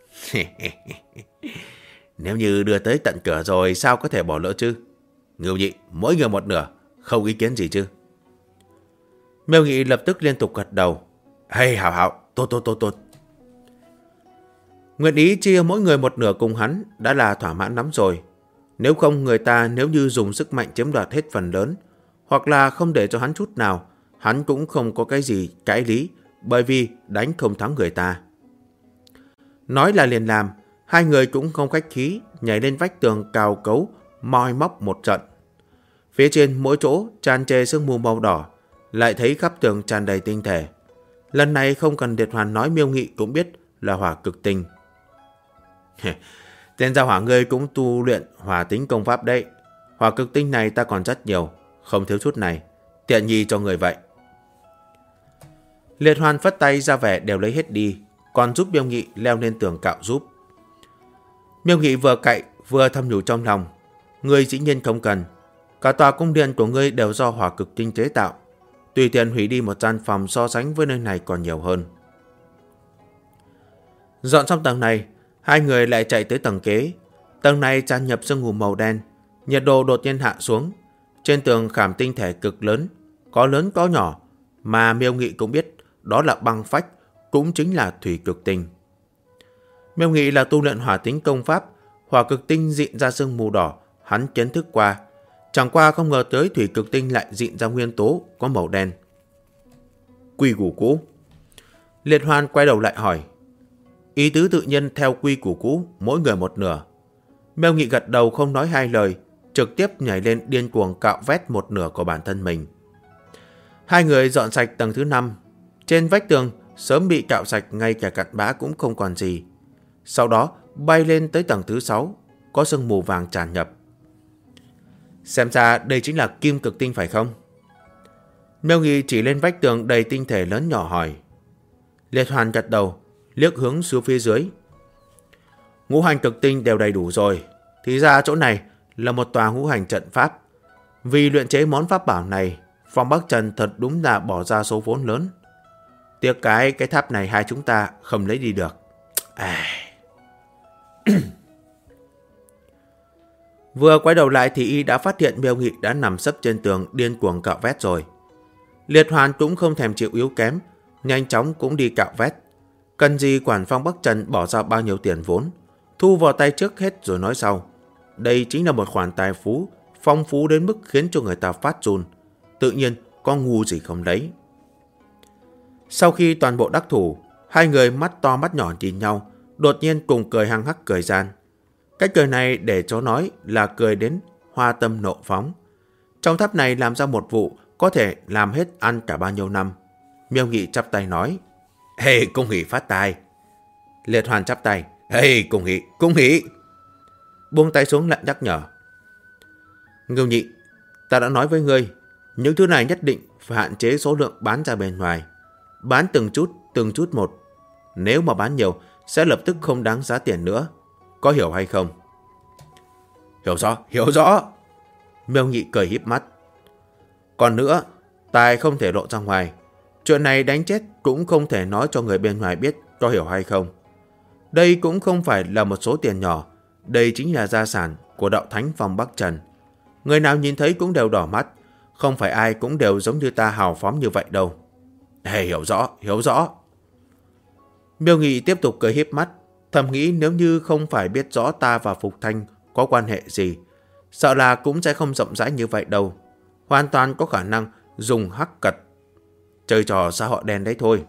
Nếu như đưa tới tận cửa rồi sao có thể bỏ lỡ chứ? Ngưu Nhị, mỗi người một nửa, không ý kiến gì chứ? Miêu Nghị lập tức liên tục gật đầu. Hay hảo, tốt. Nguyện ý chia mỗi người một nửa cùng hắn đã là thỏa mãn lắm rồi. Nếu không người ta nếu như dùng sức mạnh chiếm đoạt hết phần lớn, hoặc là không để cho hắn chút nào, hắn cũng không có cái gì cãi lý, bởi vì đánh không thắng người ta. Nói là liền làm, hai người cũng không khách khí, nhảy lên vách tường cào cấu, moi móc một trận. Phía trên mỗi chỗ tràn trề sương mù màu đỏ, lại thấy khắp tường tràn đầy tinh thể. Lần này không cần Liệt Hoàn nói Miêu Nghị cũng biết là hỏa cực tinh. Tên gia hỏa ngươi cũng tu luyện hỏa tính công pháp đấy. Hỏa cực tinh này ta còn rất nhiều, không thiếu chút này, tiện nhi cho người vậy. Liệt Hoàn phất tay ra vẻ đều lấy hết đi, còn giúp Miêu Nghị leo lên tường cạo giúp. Miêu Nghị vừa cậy vừa thầm nhủ trong lòng, ngươi dĩ nhiên không cần. Cả tòa cung điện của ngươi đều do hỏa cực tinh chế tạo, tùy tiện hủy đi một gian phòng so sánh với nơi này còn nhiều hơn. Dọn xong tầng này, hai người lại chạy tới tầng kế. Tầng này tràn nhập sương mù màu đen, nhiệt độ đột nhiên hạ xuống. Trên tường khảm tinh thể cực lớn, có lớn có nhỏ, mà Miêu Nghị cũng biết đó là băng phách, cũng chính là thủy cực tinh. Miêu Nghị là tu luyện hỏa tính công pháp, hỏa cực tinh dịn ra sương mù đỏ, hắn kiến thức qua. Chẳng qua không ngờ tới thủy cực tinh lại dịn ra nguyên tố có màu đen. Quy củ cũ. Liệt Hoàn quay đầu lại hỏi. Ý tứ tự nhiên theo quy củ cũ, mỗi người một nửa. Miêu Nghị gật đầu không nói hai lời, trực tiếp nhảy lên điên cuồng cạo vét một nửa của bản thân mình. Hai người dọn sạch tầng thứ 5. Trên vách tường sớm bị cạo sạch, ngay cả cặn bã cũng không còn gì. Sau đó bay lên tới tầng thứ 6, có sương mù vàng tràn nhập. Xem ra đây chính là kim cực tinh phải không? Miêu Nghị chỉ lên vách tường đầy tinh thể lớn nhỏ hỏi. Liệt Hoàn gật đầu, liếc hướng xuống phía dưới. Ngũ hành cực tinh đều đầy đủ rồi. Thì ra chỗ này là một tòa ngũ hành trận pháp. Vì luyện chế món pháp bảo này, Phong Bắc Trần thật đúng là bỏ ra số vốn lớn. Tiếc cái tháp này hai chúng ta không lấy đi được. Vừa quay đầu lại thì y đã phát hiện Miêu Nghị đã nằm sấp trên tường điên cuồng cạo vét rồi. Liệt Hoàn cũng không thèm chịu yếu kém, nhanh chóng cũng đi cạo vét. Cần gì quản Phong Bắc Trần bỏ ra bao nhiêu tiền vốn, thu vào tay trước hết rồi nói sau. Đây chính là một khoản tài phú, phong phú đến mức khiến cho người ta phát run. Tự nhiên có ngu gì không lấy. Sau khi toàn bộ đắc thủ, hai người mắt to mắt nhỏ nhìn nhau, đột nhiên cùng cười hăng hắc cười gian. Cách cười này để cho nói là cười đến hoa tâm nộ phóng. Trong tháp này làm ra một vụ có thể làm hết ăn cả bao nhiêu năm. Miêu Nghị chắp tay nói. Hey, cung hỷ phát tài. Liệt Hoàn chắp tay. Hey, cung hỷ. Buông tay xuống lại nhắc nhở. Ngưu Nhị, ta đã nói với ngươi, những thứ này nhất định phải hạn chế số lượng bán ra bên ngoài. Bán từng chút một. Nếu mà bán nhiều, sẽ lập tức không đáng giá tiền nữa. Có hiểu hay không? Hiểu rõ. Miêu Nghị cười híp mắt. Còn nữa, tài không thể lộ ra ngoài. Chuyện này đánh chết cũng không thể nói cho người bên ngoài biết, có hiểu hay không? Đây cũng không phải là một số tiền nhỏ. Đây chính là gia sản của đạo thánh Phong Bắc Trần. Người nào nhìn thấy cũng đều đỏ mắt. Không phải ai cũng đều giống như ta hào phóng như vậy đâu. Hiểu rõ. Miêu Nghị tiếp tục cười híp mắt, thầm nghĩ nếu như không phải biết rõ ta và Phục Thanh có quan hệ gì, sợ là cũng sẽ không rộng rãi như vậy đâu. Hoàn toàn có khả năng dùng hắc cật chơi trò xã hội đen đấy thôi.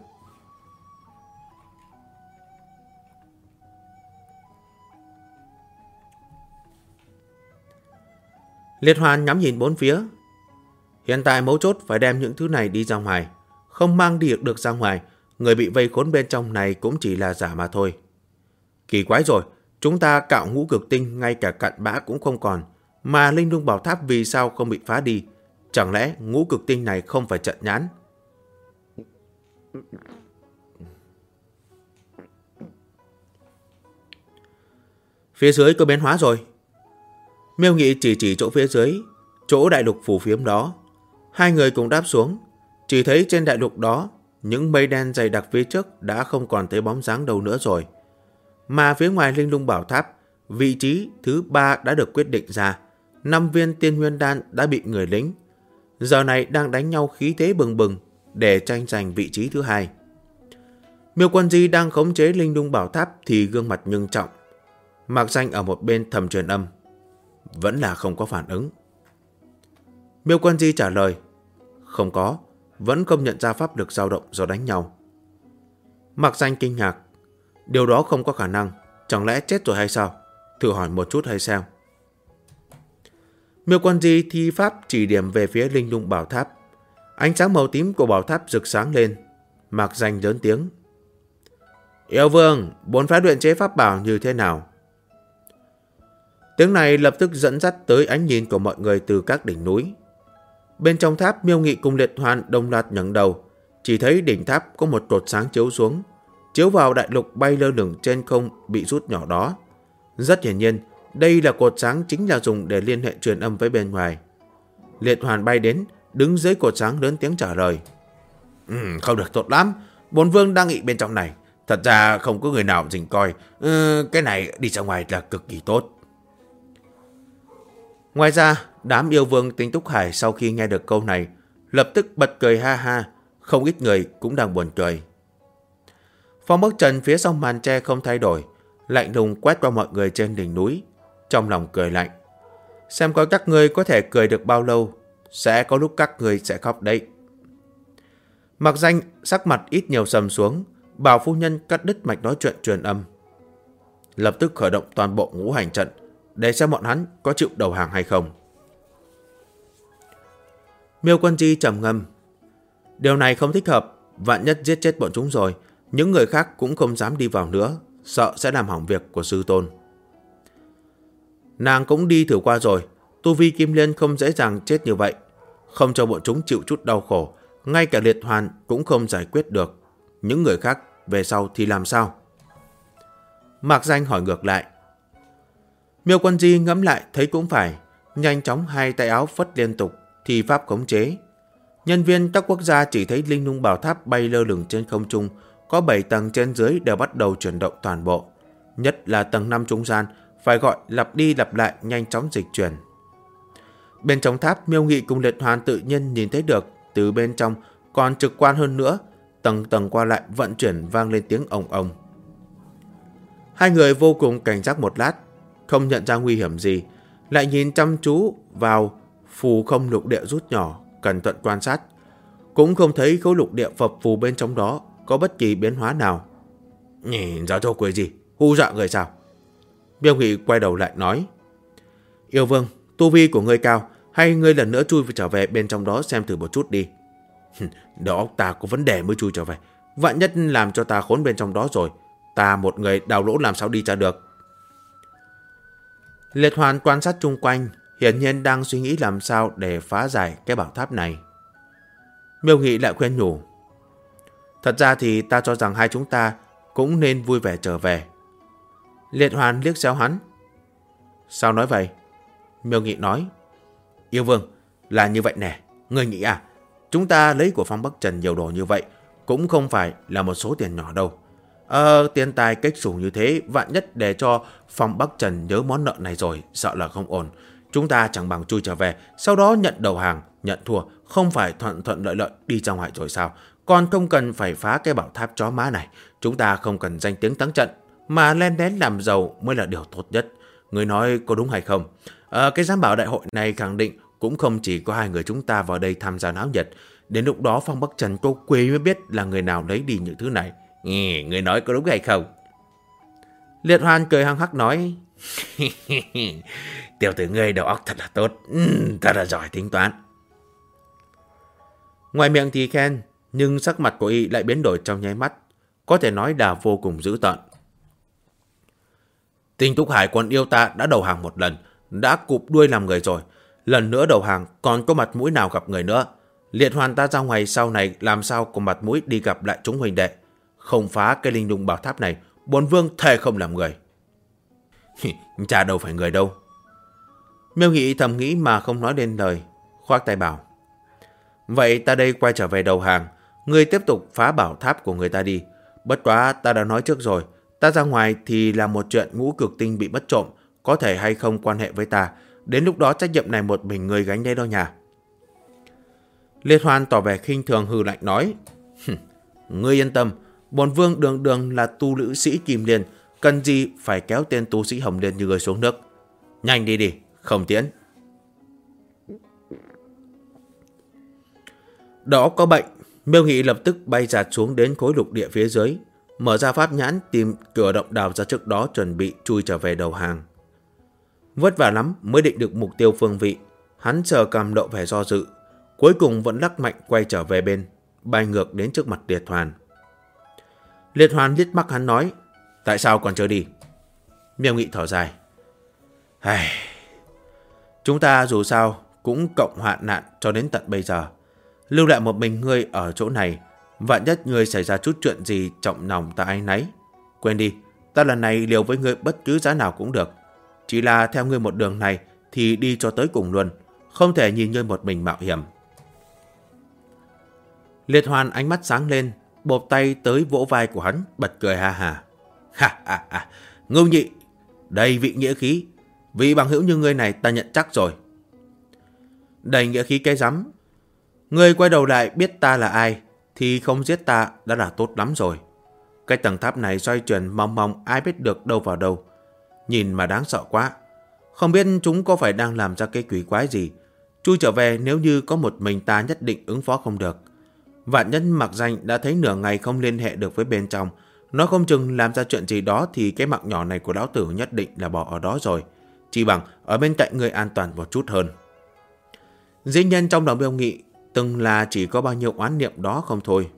Liệt Hoàn nhắm nhìn bốn phía. Hiện tại mấu chốt phải đem những thứ này đi ra ngoài. Không mang đi được ra ngoài, người bị vây khốn bên trong này cũng chỉ là giả mà thôi. Kỳ quái rồi, chúng ta cạo ngũ cực tinh ngay cả cặn bã cũng không còn, mà Linh Lung Bảo Tháp vì sao không bị phá đi? Chẳng lẽ ngũ cực tinh này không phải trận nhãn? Phía dưới có biến hóa rồi. Miêu Nghị chỉ chỗ phía dưới, chỗ đại lục phù phiếm đó. Hai người cùng đáp xuống. Chỉ thấy trên đại lục đó, những mây đen dày đặc phía trước đã không còn thấy bóng dáng đâu nữa rồi. Mà phía ngoài Linh Lung Bảo Tháp, vị trí thứ 3 đã được quyết định ra. 5 viên tiên nguyên đan đã bị người lính giờ này đang đánh nhau khí thế bừng bừng để tranh giành vị trí thứ 2. Miêu Quân Di đang khống chế Linh Lung Bảo Tháp thì gương mặt ngưng trọng. Mạc Danh ở một bên thầm truyền âm, vẫn là không có phản ứng. Miêu Quân Di trả lời, không có, vẫn không nhận ra pháp lực dao động do đánh nhau. Mạc Danh kinh ngạc, điều đó không có khả năng, chẳng lẽ chết rồi hay sao? Thử hỏi một chút hay sao? Miêu Quân Di thi pháp chỉ điểm về phía Linh Lung Bảo Tháp. Ánh sáng màu tím của bảo tháp rực sáng lên. Mạc Danh lớn tiếng, Yêu Vương, bốn phái luyện chế pháp bảo như thế nào? Tiếng này lập tức dẫn dắt tới ánh nhìn của mọi người từ các đỉnh núi. Bên trong tháp, Miêu Nghị cùng Liệt Hoàn đồng loạt ngẩng đầu, chỉ thấy đỉnh tháp có một cột sáng chiếu xuống, chiếu vào đại lục bay lơ lửng trên không bị rút nhỏ đó. Rất hiển nhiên, đây là cột sáng chính là dùng để liên hệ truyền âm với bên ngoài. Liệt Hoàn bay đến, đứng dưới cột sáng lớn tiếng trả lời, không được tốt lắm, bổn vương đang nghị bên trong này. Thật ra không có người nào dình coi, cái này đi ra ngoài là cực kỳ tốt. Ngoài ra, đám yêu vương Tinh Túc Hải sau khi nghe được câu này, lập tức bật cười ha ha, không ít người cũng đang buồn cười. Phong Bắc Trần phía sau màn tre không thay đổi, lạnh lùng quét qua mọi người trên đỉnh núi, trong lòng cười lạnh. Xem coi các ngươi có thể cười được bao lâu, sẽ có lúc các ngươi sẽ khóc đấy. Mạc Danh sắc mặt ít nhiều sầm xuống, bảo phu nhân cắt đứt mạch nói chuyện truyền âm. Lập tức khởi động toàn bộ ngũ hành trận, để xem bọn hắn có chịu đầu hàng hay không. Miêu Quân Di trầm ngâm, điều này không thích hợp, vạn nhất giết chết bọn chúng rồi, những người khác cũng không dám đi vào nữa, sợ sẽ làm hỏng việc của sư tôn. Nàng cũng đi thử qua rồi, tu vi Kim Liên không dễ dàng chết như vậy, không cho bọn chúng chịu chút đau khổ, ngay cả Liệt Hoàn cũng không giải quyết được. Những người khác về sau thì làm sao? Mạc Danh hỏi ngược lại. Miêu Quân Di ngẫm lại thấy cũng phải, nhanh chóng hai tay áo phất liên tục, thì pháp khống chế. Nhân viên các quốc gia chỉ thấy Linh Lung Bảo Tháp bay lơ lửng trên không trung, có 7 tầng trên dưới đều bắt đầu chuyển động toàn bộ. Nhất là tầng 5 trung gian, phải gọi lặp đi lặp lại nhanh chóng dịch chuyển. Bên trong tháp, Miêu Nghị cùng Liệt Hoàn tự nhiên nhìn thấy được, từ bên trong còn trực quan hơn nữa, tầng tầng qua lại vận chuyển vang lên tiếng ồng ồng. Hai người vô cùng cảnh giác một lát, không nhận ra nguy hiểm gì, lại nhìn chăm chú vào phù không lục địa rút nhỏ, cẩn thận quan sát, cũng không thấy khối lục địa phập phù bên trong đó có bất kỳ biến hóa nào. Nhìn ra cho quỷ gì, hù dọa người sao? Miêu Nghị quay đầu lại nói, Yêu Vương, tu vi của ngươi cao, hay ngươi lần nữa chui trở về bên trong đó xem thử một chút đi. Đầu óc ta có vấn đề mới chui trở về, vạn nhất làm cho ta khốn bên trong đó rồi, ta một người đào lỗ làm sao đi ra được. Liệt Hoàn quan sát chung quanh, hiển nhiên đang suy nghĩ làm sao để phá giải cái bảo tháp này. Miêu Nghị lại khuyên nhủ, thật ra thì ta cho rằng hai chúng ta cũng nên vui vẻ trở về. Liệt Hoàn liếc xéo hắn. Sao nói vậy? Miêu Nghị nói, Yêu Vương, là như vậy nè, ngươi nghĩ à, chúng ta lấy của Phong Bắc Trần nhiều đồ như vậy, cũng không phải là một số tiền nhỏ đâu. Tiền tài cách xù như thế, vạn nhất để cho Phong Bắc Trần nhớ món nợ này rồi, sợ là không ổn. Chúng ta chẳng bằng chui trở về, sau đó nhận đầu hàng, nhận thua, không phải thuận thuận lợi lợi đi ra ngoài rồi sao? Còn không cần phải phá cái bảo tháp chó má này. Chúng ta không cần danh tiếng thắng trận, mà len lén làm giàu mới là điều tốt nhất. Người nói có đúng hay không? Cái giám bảo đại hội này khẳng định cũng không chỉ có hai người chúng ta vào đây tham gia náo nhiệt. Đến lúc đó Phong Bắc Trần cô quỳ mới biết là người nào lấy đi những thứ này. Người nói có đúng hay không? Liệt Hoàn cười hăng hắc nói, tiểu tử ngươi đầu óc thật là tốt, thật là giỏi tính toán. Ngoài miệng thì khen, nhưng sắc mặt của y lại biến đổi trong nháy mắt, có thể nói là vô cùng dữ tợn. Tinh Túc Hải quân yêu ta đã đầu hàng một lần, đã cụp đuôi làm người rồi, lần nữa đầu hàng còn có mặt mũi nào gặp người nữa. Liệt Hoàn ta ra ngoài sau này làm sao có mặt mũi đi gặp lại chúng huynh đệ. Không phá cái Linh Lung Bảo Tháp này, bổn vương thề không làm người. Cha đâu phải người đâu. Miêu Nghị thầm nghĩ mà không nói lên lời, khoác tay bảo. Vậy ta đây quay trở về đầu hàng, ngươi tiếp tục phá bảo tháp của người ta đi. Bất quá ta đã nói trước rồi, ta ra ngoài thì là một chuyện ngũ cực tinh bị mất trộm, có thể hay không quan hệ với ta. Đến lúc đó trách nhiệm này một mình ngươi gánh đấy đó nhà. Liệt Hoàn tỏ vẻ khinh thường hừ lạnh nói. Ngươi yên tâm, bổn vương đường đường là tu lữ sĩ Kim Liên, cần gì phải kéo tên tu sĩ Hồng Liên như ngươi xuống nước. Nhanh đi đi, không tiễn. Đó có bệnh. Miêu Nghị lập tức bay giạt xuống đến khối lục địa phía dưới, mở ra pháp nhãn tìm cửa động đào ra trước đó chuẩn bị chui trở về đầu hàng. Vất vả lắm mới định được mục tiêu phương vị, hắn sờ cằm lộ vẻ do dự, cuối cùng vẫn lắc mạnh quay trở về bên, bay ngược đến trước mặt Liệt Hoàn. Liệt Hoàn liếc mắt hắn nói, tại sao còn chưa đi? Miêu Nghị thở dài. Chúng ta dù sao cũng cộng hoạn nạn cho đến tận bây giờ. Lưu lại một mình ngươi ở chỗ này, vạn nhất ngươi xảy ra chút chuyện gì trọng lòng ta áy náy. Quên đi, ta lần này liều với ngươi bất cứ giá nào cũng được. Chỉ là theo ngươi một đường này thì đi cho tới cùng luôn, không thể nhìn ngươi một mình mạo hiểm. Liệt Hoàn ánh mắt sáng lên, bộp tay tới vỗ vai của hắn, bật cười ha ha. Ha, Ngưu Nhị, đầy vị nghĩa khí, vì bằng hữu như ngươi này ta nhận chắc rồi. Đầy nghĩa khí cái rắm. Ngươi quay đầu lại biết ta là ai thì không giết ta đã là tốt lắm rồi. Cái tầng tháp này xoay chuyển mong mong ai biết được đâu vào đâu. Nhìn mà đáng sợ quá. Không biết chúng có phải đang làm ra cái quỷ quái gì. Chui trở về nếu như có một mình ta nhất định ứng phó không được. Vạn nhân mặc danh đã thấy nửa ngày không liên hệ được với bên trong. Nó không chừng làm ra chuyện gì đó thì cái mạng nhỏ này của lão tử nhất định là bỏ ở đó rồi. Chỉ bằng ở bên cạnh người an toàn một chút hơn. Dĩ nhiên trong lòng Miêu Nghị từng là chỉ có bao nhiêu oán niệm đó không thôi.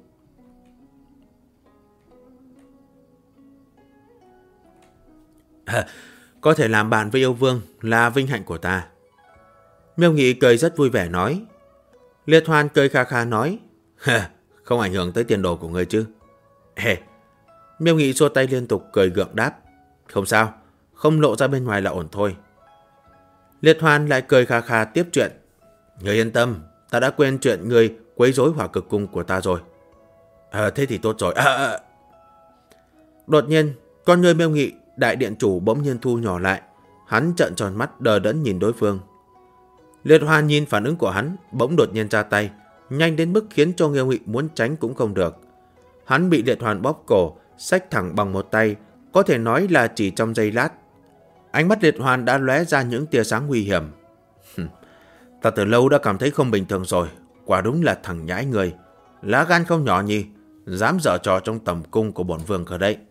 Có thể làm bạn với yêu vương là vinh hạnh của ta. Miêu Nghị cười rất vui vẻ nói. Liệt Hoàn cười kha kha nói. Không ảnh hưởng tới tiền đồ của người chứ. Miêu Nghị xua tay liên tục cười gượng đáp. Không sao, không lộ ra bên ngoài là ổn thôi. Liệt Hoàn lại cười kha kha tiếp chuyện. Người yên tâm, ta đã quên chuyện người quấy rối hỏa cực cung của ta rồi. Thế thì tốt rồi. Đột nhiên, con người Miêu Nghị, đại điện chủ bỗng nhiên thu nhỏ lại. Hắn trợn tròn mắt đờ đẫn nhìn đối phương. Liệt Hoàn nhìn phản ứng của hắn, bỗng đột nhiên ra tay, nhanh đến mức khiến cho Miêu Nghị muốn tránh cũng không được. Hắn bị Liệt Hoàn bóp cổ, xách thẳng bằng một tay, có thể nói là chỉ trong giây lát. Ánh mắt Liệt Hoàn đã lóe ra những tia sáng nguy hiểm. Ta từ lâu đã cảm thấy không bình thường rồi, quả đúng là thằng nhãi người. Lá gan không nhỏ nhỉ, dám giở trò trong tầm cung của bổn vương cơ đấy.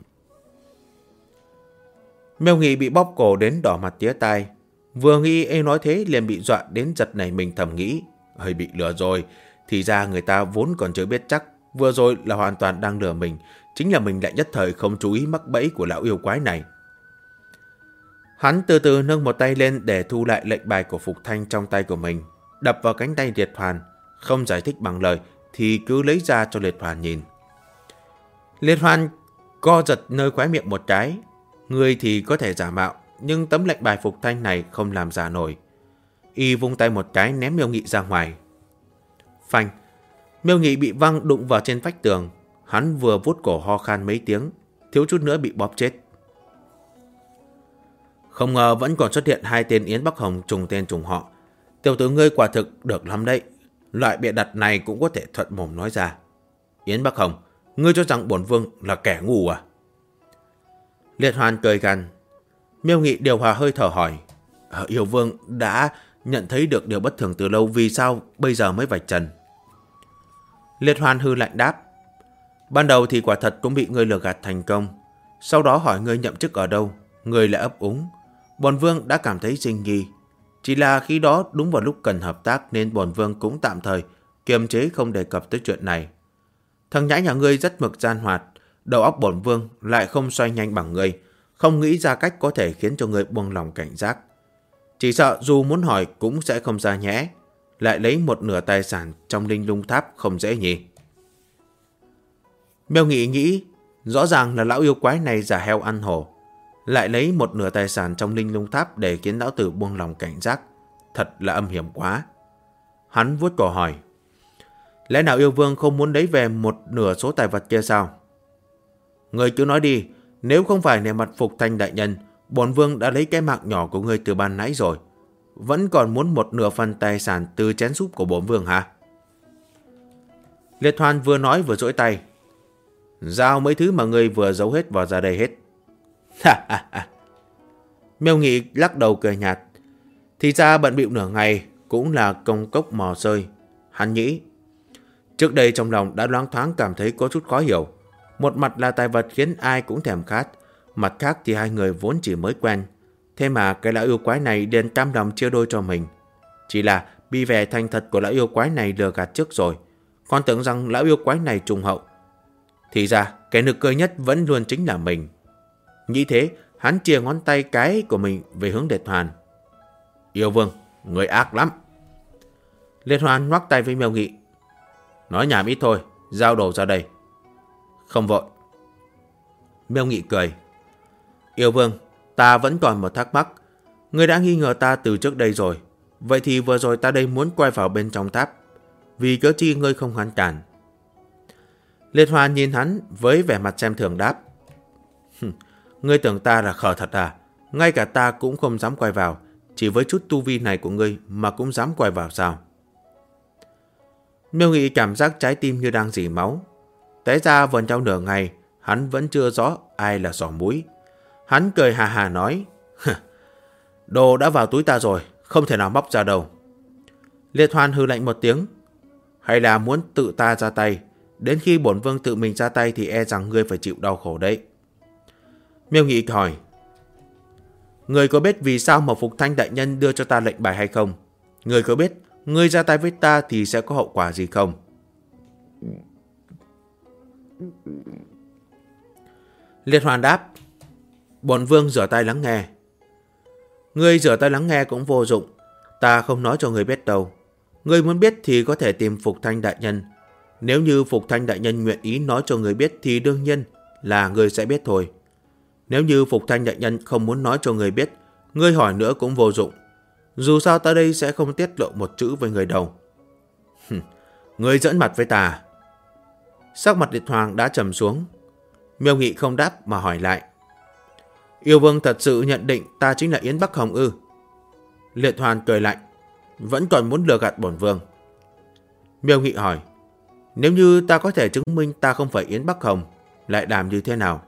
Miêu Nghị bị bóp cổ đến đỏ mặt tía tai. Vừa nghĩ nói thế liền bị dọa đến giật nảy mình thầm nghĩ. Hơi bị lừa rồi, thì ra người ta vốn còn chưa biết chắc. Vừa rồi là hoàn toàn đang lừa mình, chính là mình lại nhất thời không chú ý mắc bẫy của lão yêu quái này. Hắn từ từ nâng một tay lên để thu lại lệnh bài của Phục Thanh trong tay của mình, đập vào cánh tay Liệt Hoàn, không giải thích bằng lời thì cứ lấy ra cho Liệt Hoàn nhìn. Liệt Hoàn co giật nơi khóe miệng một cái. Người thì có thể giả mạo, nhưng tấm lệnh bài Phục Thanh này không làm giả nổi. Y vung tay một cái ném Miêu Nghị ra ngoài. Phanh! Miêu Nghị bị văng đụng vào trên vách tường. Hắn vừa vuốt cổ ho khan mấy tiếng, thiếu chút nữa bị bóp chết. Không ngờ vẫn còn xuất hiện hai tên Yến Bắc Hồng trùng tên trùng họ. Tiểu tử ngươi quả thực được lắm đấy. Loại bịa đặt này cũng có thể thuận mồm nói ra. Yến Bắc Hồng, ngươi cho rằng bổn vương là kẻ ngu à? Liệt Hoàn cười gằn. Miêu Nghị điều hòa hơi thở hỏi. Yêu vương đã nhận thấy được điều bất thường từ lâu, vì sao bây giờ mới vạch trần? Liệt Hoàn hư lạnh đáp. Ban đầu thì quả thật cũng bị ngươi lừa gạt thành công. Sau đó hỏi ngươi nhậm chức ở đâu, ngươi lại ấp úng. Bổn vương đã cảm thấy sinh nghi. Chỉ là khi đó đúng vào lúc cần hợp tác nên bổn vương cũng tạm thời kiềm chế không đề cập tới chuyện này. Thằng nhãi nhà ngươi rất mực gian hoạt, đầu óc bổn vương lại không xoay nhanh bằng ngươi, không nghĩ ra cách có thể khiến cho ngươi buông lòng cảnh giác. Chỉ sợ dù muốn hỏi cũng sẽ không ra nhẽ, lại lấy một nửa tài sản trong Linh Lung Tháp không dễ nhỉ. Miêu Nghị nghĩ, rõ ràng là lão yêu quái này giả heo ăn hổ. lại lấy một nửa tài sản trong linh lung tháp để khiến lão tử buông lòng cảnh giác. Thật là âm hiểm quá. Hắn vuốt cổ hỏi, lẽ nào yêu vương không muốn lấy về một nửa số tài vật kia sao? Ngươi cứ nói đi, nếu không phải nề mặt Phục Thanh đại nhân, bổn vương đã lấy cái mạng nhỏ của ngươi từ ban nãy rồi. Vẫn còn muốn một nửa phần tài sản từ chén súp của bổn vương hả? Liệt Hoàn vừa nói vừa duỗi tay. Giao mấy thứ mà ngươi vừa giấu hết vào ra đây hết. Miêu Nghị lắc đầu cười nhạt. Thì ra bận bịu nửa ngày cũng là công cốc mò xơi. Hắn nghĩ. Trước đây trong lòng đã loáng thoáng cảm thấy có chút khó hiểu. Một mặt là tài vật khiến ai cũng thèm khát, mặt khác thì hai người vốn chỉ mới quen. Thế mà cái lão yêu quái này liền cam lòng chia đôi cho mình. Chỉ là bị vẻ thành thật của lão yêu quái này lừa gạt trước rồi. Còn tưởng rằng lão yêu quái này trùng hậu. Thì ra kẻ nực cười nhất vẫn luôn chính là mình. Nghĩ thế, hắn chìa ngón tay cái của mình về hướng Liệt Hoàn. Yêu vương, người ác lắm. Liệt Hoàn ngoắc tay với Miêu Nghị. Nói nhảm ít thôi, giao đồ ra đây. Không vội. Miêu Nghị cười. Yêu vương, ta vẫn còn một thắc mắc. Ngươi đã nghi ngờ ta từ trước đây rồi. Vậy thì vừa rồi ta đây muốn quay vào bên trong tháp. Vì cớ chi ngươi không ngăn cản? Liệt Hoàn nhìn hắn với vẻ mặt xem thường đáp. Ngươi tưởng ta là khờ thật à? Ngay cả ta cũng không dám quay vào. Chỉ với chút tu vi này của ngươi mà cũng dám quay vào sao? Miêu Nghị cảm giác trái tim như đang rỉ máu. Té ra vần trong nửa ngày, hắn vẫn chưa rõ ai là giỏ mũi. Hắn cười hà hà nói, đồ đã vào túi ta rồi, không thể nào móc ra đâu. Liệt Hoàn hừ lạnh một tiếng, hay là muốn tự ta ra tay, đến khi bổn vương tự mình ra tay thì e rằng ngươi phải chịu đau khổ đấy. Miêu Nghị hỏi, ngươi có biết vì sao mà Phục Thanh đại nhân đưa cho ta lệnh bài hay không? Ngươi có biết ngươi ra tay với ta thì sẽ có hậu quả gì không? Liệt Hoàn đáp, bổn vương rửa tay lắng nghe. Ngươi rửa tay lắng nghe cũng vô dụng, ta không nói cho ngươi biết đâu. Ngươi muốn biết thì có thể tìm Phục Thanh đại nhân. Nếu như Phục Thanh đại nhân nguyện ý nói cho ngươi biết thì đương nhiên là ngươi sẽ biết thôi. Nếu như Phục Thanh đại nhân không muốn nói cho ngươi biết, ngươi hỏi nữa cũng vô dụng. Dù sao ta đây sẽ không tiết lộ một chữ với người đâu. Ngươi giỡn mặt với ta. Sắc mặt Liệt Hoàng đã trầm xuống. Miêu Nghị không đáp mà hỏi lại. Yêu vương thật sự nhận định ta chính là Yến Bắc Hồng ư? Liệt Hoàn cười lạnh. Vẫn còn muốn lừa gạt bổn vương. Miêu Nghị hỏi. Nếu như ta có thể chứng minh ta không phải Yến Bắc Hồng, lại làm như thế nào?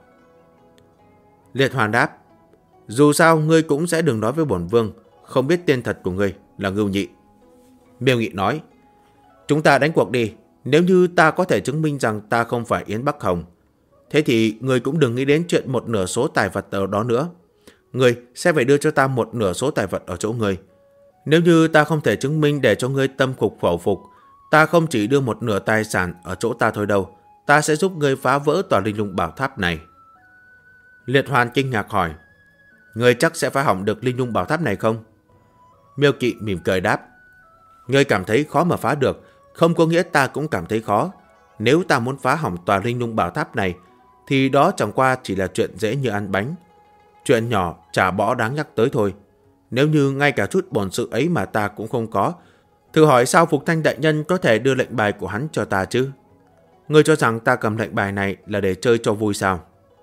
Liệt Hoàn đáp. Dù sao ngươi cũng sẽ đừng nói với bổn vương không biết tên thật của ngươi là Ngưu Nhị. Miêu Nghị nói. Chúng ta đánh cuộc đi. Nếu như ta có thể chứng minh rằng ta không phải Yến Bắc Hồng, thế thì ngươi cũng đừng nghĩ đến chuyện một nửa số tài vật ở đó nữa. Ngươi sẽ phải đưa cho ta một nửa số tài vật ở chỗ ngươi. Nếu như ta không thể chứng minh để cho ngươi tâm phục khẩu phục, ta không chỉ đưa một nửa tài sản ở chỗ ta thôi đâu, ta sẽ giúp ngươi phá vỡ tòa linh lung bảo tháp này. Liệt Hoàn kinh ngạc hỏi. Ngươi chắc sẽ phá hỏng được linh lung bảo tháp này không? Miêu Kỵ mỉm cười đáp. Ngươi cảm thấy khó mà phá được, không có nghĩa ta cũng cảm thấy khó. Nếu ta muốn phá hỏng tòa linh lung bảo tháp này, thì đó chẳng qua chỉ là chuyện dễ như ăn bánh. Chuyện nhỏ chả bỏ đáng nhắc tới thôi. Nếu như ngay cả chút bổn sự ấy mà ta cũng không có, thử hỏi sao Phục Thanh đại nhân có thể đưa lệnh bài của hắn cho ta chứ? Ngươi cho rằng ta cầm lệnh bài này là để chơi cho vui sao?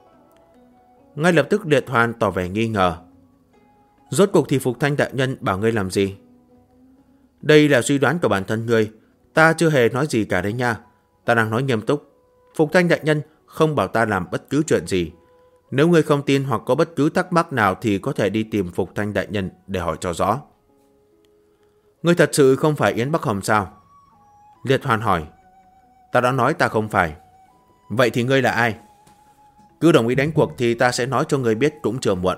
Ngay lập tức Liệt Hoàn tỏ vẻ nghi ngờ. Rốt cuộc thì Phục Thanh đại nhân bảo ngươi làm gì? Đây là suy đoán của bản thân ngươi, ta chưa hề nói gì cả đấy nha. Ta đang nói nghiêm túc. Phục Thanh đại nhân không bảo ta làm bất cứ chuyện gì. Nếu ngươi không tin hoặc có bất cứ thắc mắc nào thì có thể đi tìm Phục Thanh đại nhân để hỏi cho rõ. Ngươi thật sự không phải Yến Bắc Hồng sao? Liệt Hoàn hỏi. Ta đã nói ta không phải. Vậy thì ngươi là ai? Cứ đồng ý đánh cuộc thì ta sẽ nói cho ngươi biết cũng chưa muộn.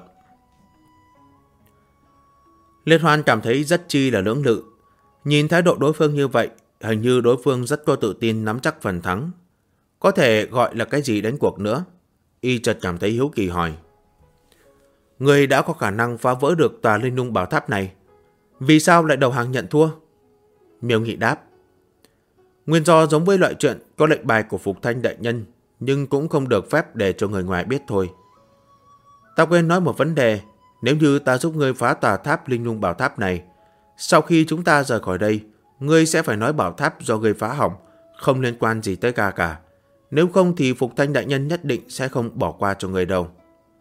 Liệt Hoàn cảm thấy rất chi là lưỡng lự. Nhìn thái độ đối phương như vậy, hình như đối phương rất có tự tin nắm chắc phần thắng. Có thể gọi là cái gì đánh cuộc nữa? Y chợt cảm thấy hiếu kỳ hỏi. Ngươi đã có khả năng phá vỡ được tòa linh lung bảo tháp này, vì sao lại đầu hàng nhận thua? Miêu Nghị đáp. Nguyên do giống với loại chuyện có lệnh bài của Phục Thanh đại nhân, nhưng cũng không được phép để cho người ngoài biết thôi. Ta quên nói một vấn đề. Nếu như ta giúp ngươi phá tòa tháp linh lung bảo tháp này, sau khi chúng ta rời khỏi đây, ngươi sẽ phải nói bảo tháp do ngươi phá hỏng, không liên quan gì tới cả. Nếu không thì Phục Thanh đại nhân nhất định sẽ không bỏ qua cho ngươi đâu.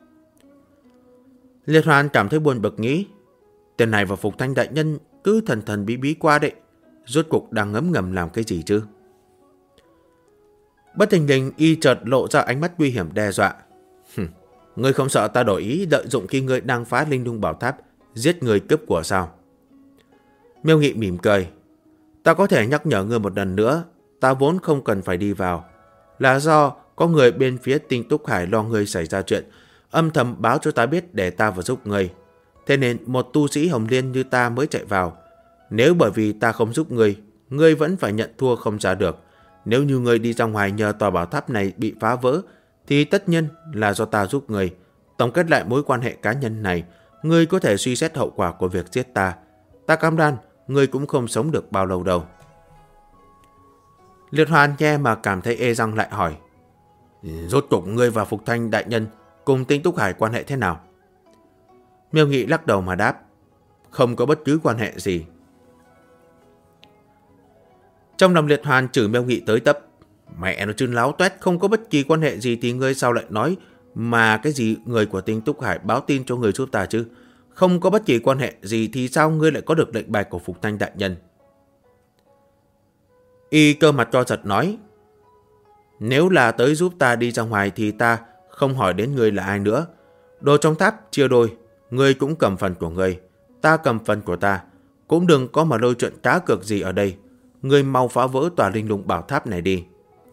Liệt Hoàn cảm thấy buồn bực nghĩ, tên này và Phục Thanh đại nhân cứ thần thần bí bí qua đấy, rốt cuộc đang ngấm ngầm làm cái gì chứ? Bất thình lình y chợt lộ ra ánh mắt nguy hiểm đe dọa. Ngươi không sợ ta đổi ý lợi dụng khi ngươi đang phá linh lung bảo tháp, giết người cướp của sao? Miêu Nghị mỉm cười. Ta có thể nhắc nhở ngươi một lần nữa, ta vốn không cần phải đi vào. Là do có người bên phía Tinh Túc Hải lo ngươi xảy ra chuyện, âm thầm báo cho ta biết để ta vào giúp ngươi. Thế nên một tu sĩ Hồng Liên như ta mới chạy vào. Nếu bởi vì ta không giúp ngươi vẫn phải nhận thua không ra được. Nếu như ngươi đi ra ngoài nhờ tòa bảo tháp này bị phá vỡ, thì tất nhiên là do ta giúp ngươi. Tổng kết lại mối quan hệ cá nhân này, ngươi có thể suy xét hậu quả của việc giết ta. Ta cam đoan, ngươi cũng không sống được bao lâu đâu. Liệt Hoàn nghe mà cảm thấy ê răng lại hỏi. Rốt cuộc ngươi và Phục Thanh đại nhân cùng Tinh Túc Hải quan hệ thế nào? Miêu Nghị lắc đầu mà đáp. Không có bất cứ quan hệ gì. Trong lòng Liệt Hoàn chửi Miêu Nghị tới tấp. Mẹ nó chứ láo toét, không có bất kỳ quan hệ gì thì ngươi sao lại nói mà cái gì người của Tinh Túc Hải báo tin cho người giúp ta chứ? Không có bất kỳ quan hệ gì thì sao ngươi lại có được lệnh bài của Phục Thanh đại nhân? Y cơ mặt cho giật nói. Nếu là tới giúp ta đi ra ngoài thì ta không hỏi đến ngươi là ai nữa. Đồ trong tháp chia đôi, ngươi cũng cầm phần của ngươi, ta cầm phần của ta. Cũng đừng có mà lôi chuyện cá cược gì ở đây. Ngươi mau phá vỡ tòa linh lung bảo tháp này đi.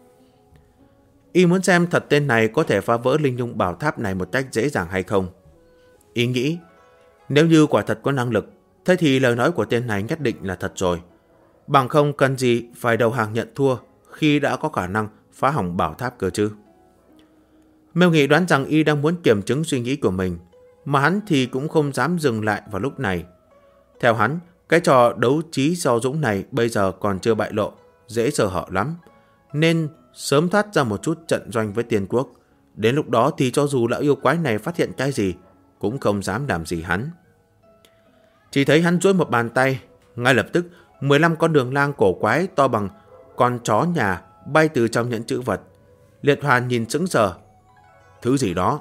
Y muốn xem thật tên này có thể phá vỡ linh lung bảo tháp này một cách dễ dàng hay không. Y nghĩ, nếu như quả thật có năng lực, thế thì lời nói của tên này nhất định là thật rồi. Bằng không cần gì phải đầu hàng nhận thua khi đã có khả năng phá hỏng bảo tháp cơ chứ. Miêu Nghị đoán rằng Y đang muốn kiểm chứng suy nghĩ của mình, mà hắn thì cũng không dám dừng lại vào lúc này. Theo hắn, cái trò đấu trí do dũng này bây giờ còn chưa bại lộ, dễ sờ hở lắm, nên sớm thoát ra một chút trận doanh với Tiên Quốc. Đến lúc đó thì cho dù lão yêu quái này phát hiện cái gì, cũng không dám làm gì hắn. Chỉ thấy hắn duỗi một bàn tay, ngay lập tức 15 con đường lang cổ quái to bằng con chó nhà bay từ trong nhẫn chữ vật. Liệt Hoàn nhìn sững sờ. Thứ gì đó?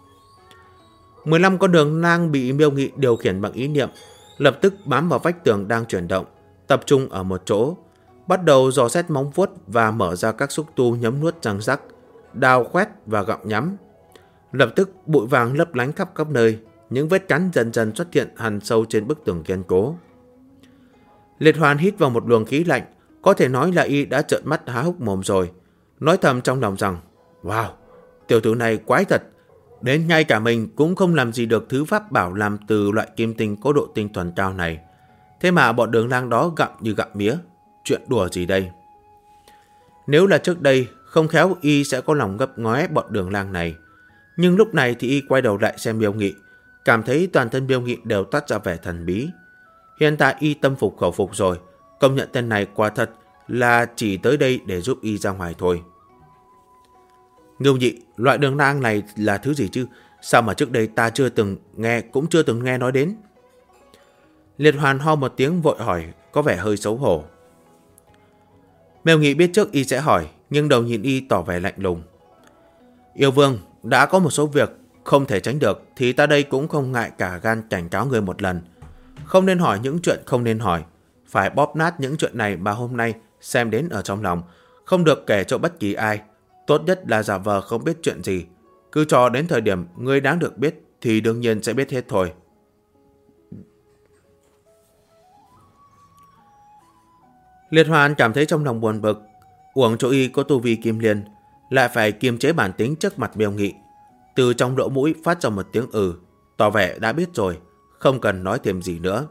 15 con đường lang bị Miêu Nghị điều khiển bằng ý niệm, lập tức bám vào vách tường đang chuyển động, tập trung ở một chỗ, bắt đầu dò xét móng vuốt và mở ra các xúc tu nhấm nuốt răng rắc, đào khoét và gặm nhắm. Lập tức bụi vàng lấp lánh khắp các nơi, những vết cắn dần dần xuất hiện hằn sâu trên bức tường kiên cố. Liệt Hoàn hít vào một luồng khí lạnh, có thể nói là Y đã trợn mắt há hốc mồm rồi, nói thầm trong lòng rằng, wow, tiểu tử này quái thật, đến ngay cả mình cũng không làm gì được thứ pháp bảo làm từ loại kim tinh có độ tinh thuần cao này. Thế mà bọn đường lang đó gặm như gặm mía, chuyện đùa gì đây? Nếu là trước đây, không khéo Y sẽ có lòng ngấp nghé bọn đường lang này. Nhưng lúc này thì Y quay đầu lại xem Miêu Nghị, cảm thấy toàn thân Miêu Nghị đều toát ra vẻ thần bí. Hiện tại Y tâm phục khẩu phục rồi, công nhận tên này quả thật là chỉ tới đây để giúp Y ra ngoài thôi. Ngưu Nhị, loại đường lang này là thứ gì chứ? Sao mà trước đây ta chưa từng nghe nói đến? Liệt Hoàn ho một tiếng vội hỏi, có vẻ hơi xấu hổ. Miêu Nghị biết trước Y sẽ hỏi, nhưng đầu nhìn Y tỏ vẻ lạnh lùng. Yêu Vương, đã có một số việc không thể tránh được thì ta đây cũng không ngại cả gan cảnh cáo người một lần. Không nên hỏi những chuyện không nên hỏi, phải bóp nát những chuyện này mà hôm nay xem đến ở trong lòng, không được kể cho bất kỳ ai. Tốt nhất là giả vờ không biết chuyện gì, cứ cho đến thời điểm người đáng được biết thì đương nhiên sẽ biết hết thôi. Liệt Hoàn cảm thấy trong lòng buồn bực, uổng cho Y có tu vi kim liên, lại phải kiềm chế bản tính trước mặt Miêu Nghị. Từ trong lỗ mũi phát ra một tiếng tỏ vẻ đã biết rồi, không cần nói thêm gì nữa.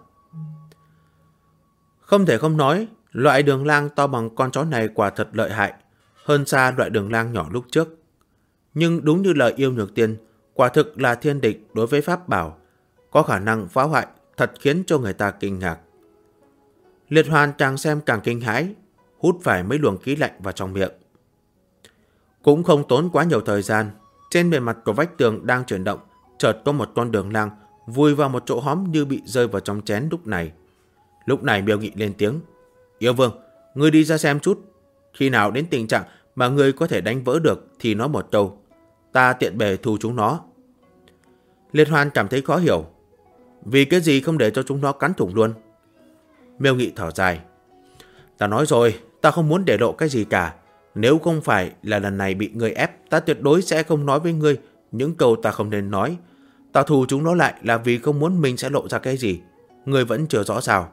Không thể không nói, loại đường lang to bằng con chó này quả thật lợi hại, hơn xa loại đường lang nhỏ lúc trước. Nhưng đúng như lời Yêu Nhược Tiên, quả thực là thiên địch đối với pháp bảo, có khả năng phá hoại thật khiến cho người ta kinh ngạc. Liệt Hoàn càng xem càng kinh hãi, hút phải mấy luồng khí lạnh vào trong miệng. Cũng không tốn quá nhiều thời gian, trên bề mặt của vách tường đang chuyển động, chợt có một con đường lang vùi vào một chỗ hóm như bị rơi vào trong chén Lúc này Miêu Nghị lên tiếng. Yêu Vương, ngươi đi ra xem chút. Khi nào đến tình trạng mà ngươi có thể đánh vỡ được thì nói một câu. Ta tiện bề thu chúng nó. Liệt Hoàn cảm thấy khó hiểu. Vì cái gì không để cho chúng nó cắn thủng luôn? Miêu Nghị thở dài. Ta nói rồi, ta không muốn để lộ cái gì cả. Nếu không phải là lần này bị ngươi ép, ta tuyệt đối sẽ không nói với ngươi những câu ta không nên nói. Ta thu chúng nó lại là vì không muốn mình sẽ lộ ra cái gì. Ngươi vẫn chưa rõ sao?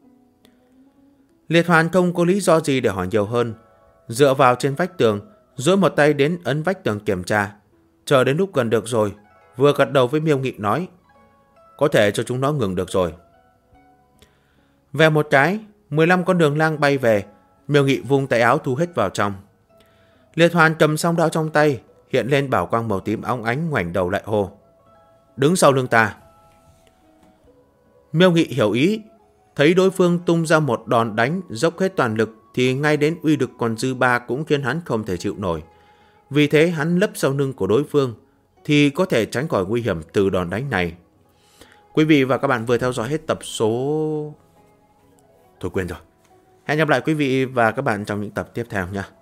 Liệt Hoàn không có lý do gì để hỏi nhiều hơn. Dựa vào trên vách tường, duỗi một tay đến ấn vách tường kiểm tra. Chờ đến lúc gần được rồi, vừa gật đầu với Miêu Nghị nói. Có thể cho chúng nó ngừng được rồi. Về một cái, 15 con đường lang bay về. Miêu Nghị vung tay áo thu hết vào trong. Liệt Hoàn cầm song đao trong tay, hiện lên bảo quang màu tím óng ánh, ngoảnh đầu lại hô. Đứng sau lưng ta. Miêu Nghị hiểu ý, thấy đối phương tung ra một đòn đánh dốc hết toàn lực thì ngay đến uy lực còn dư ba cũng khiến hắn không thể chịu nổi. Vì thế hắn lấp sau lưng của đối phương thì có thể tránh khỏi nguy hiểm từ đòn đánh này. Quý vị và các bạn vừa theo dõi hết tập số... Thôi quên rồi. Hẹn gặp lại quý vị và các bạn trong những tập tiếp theo nha.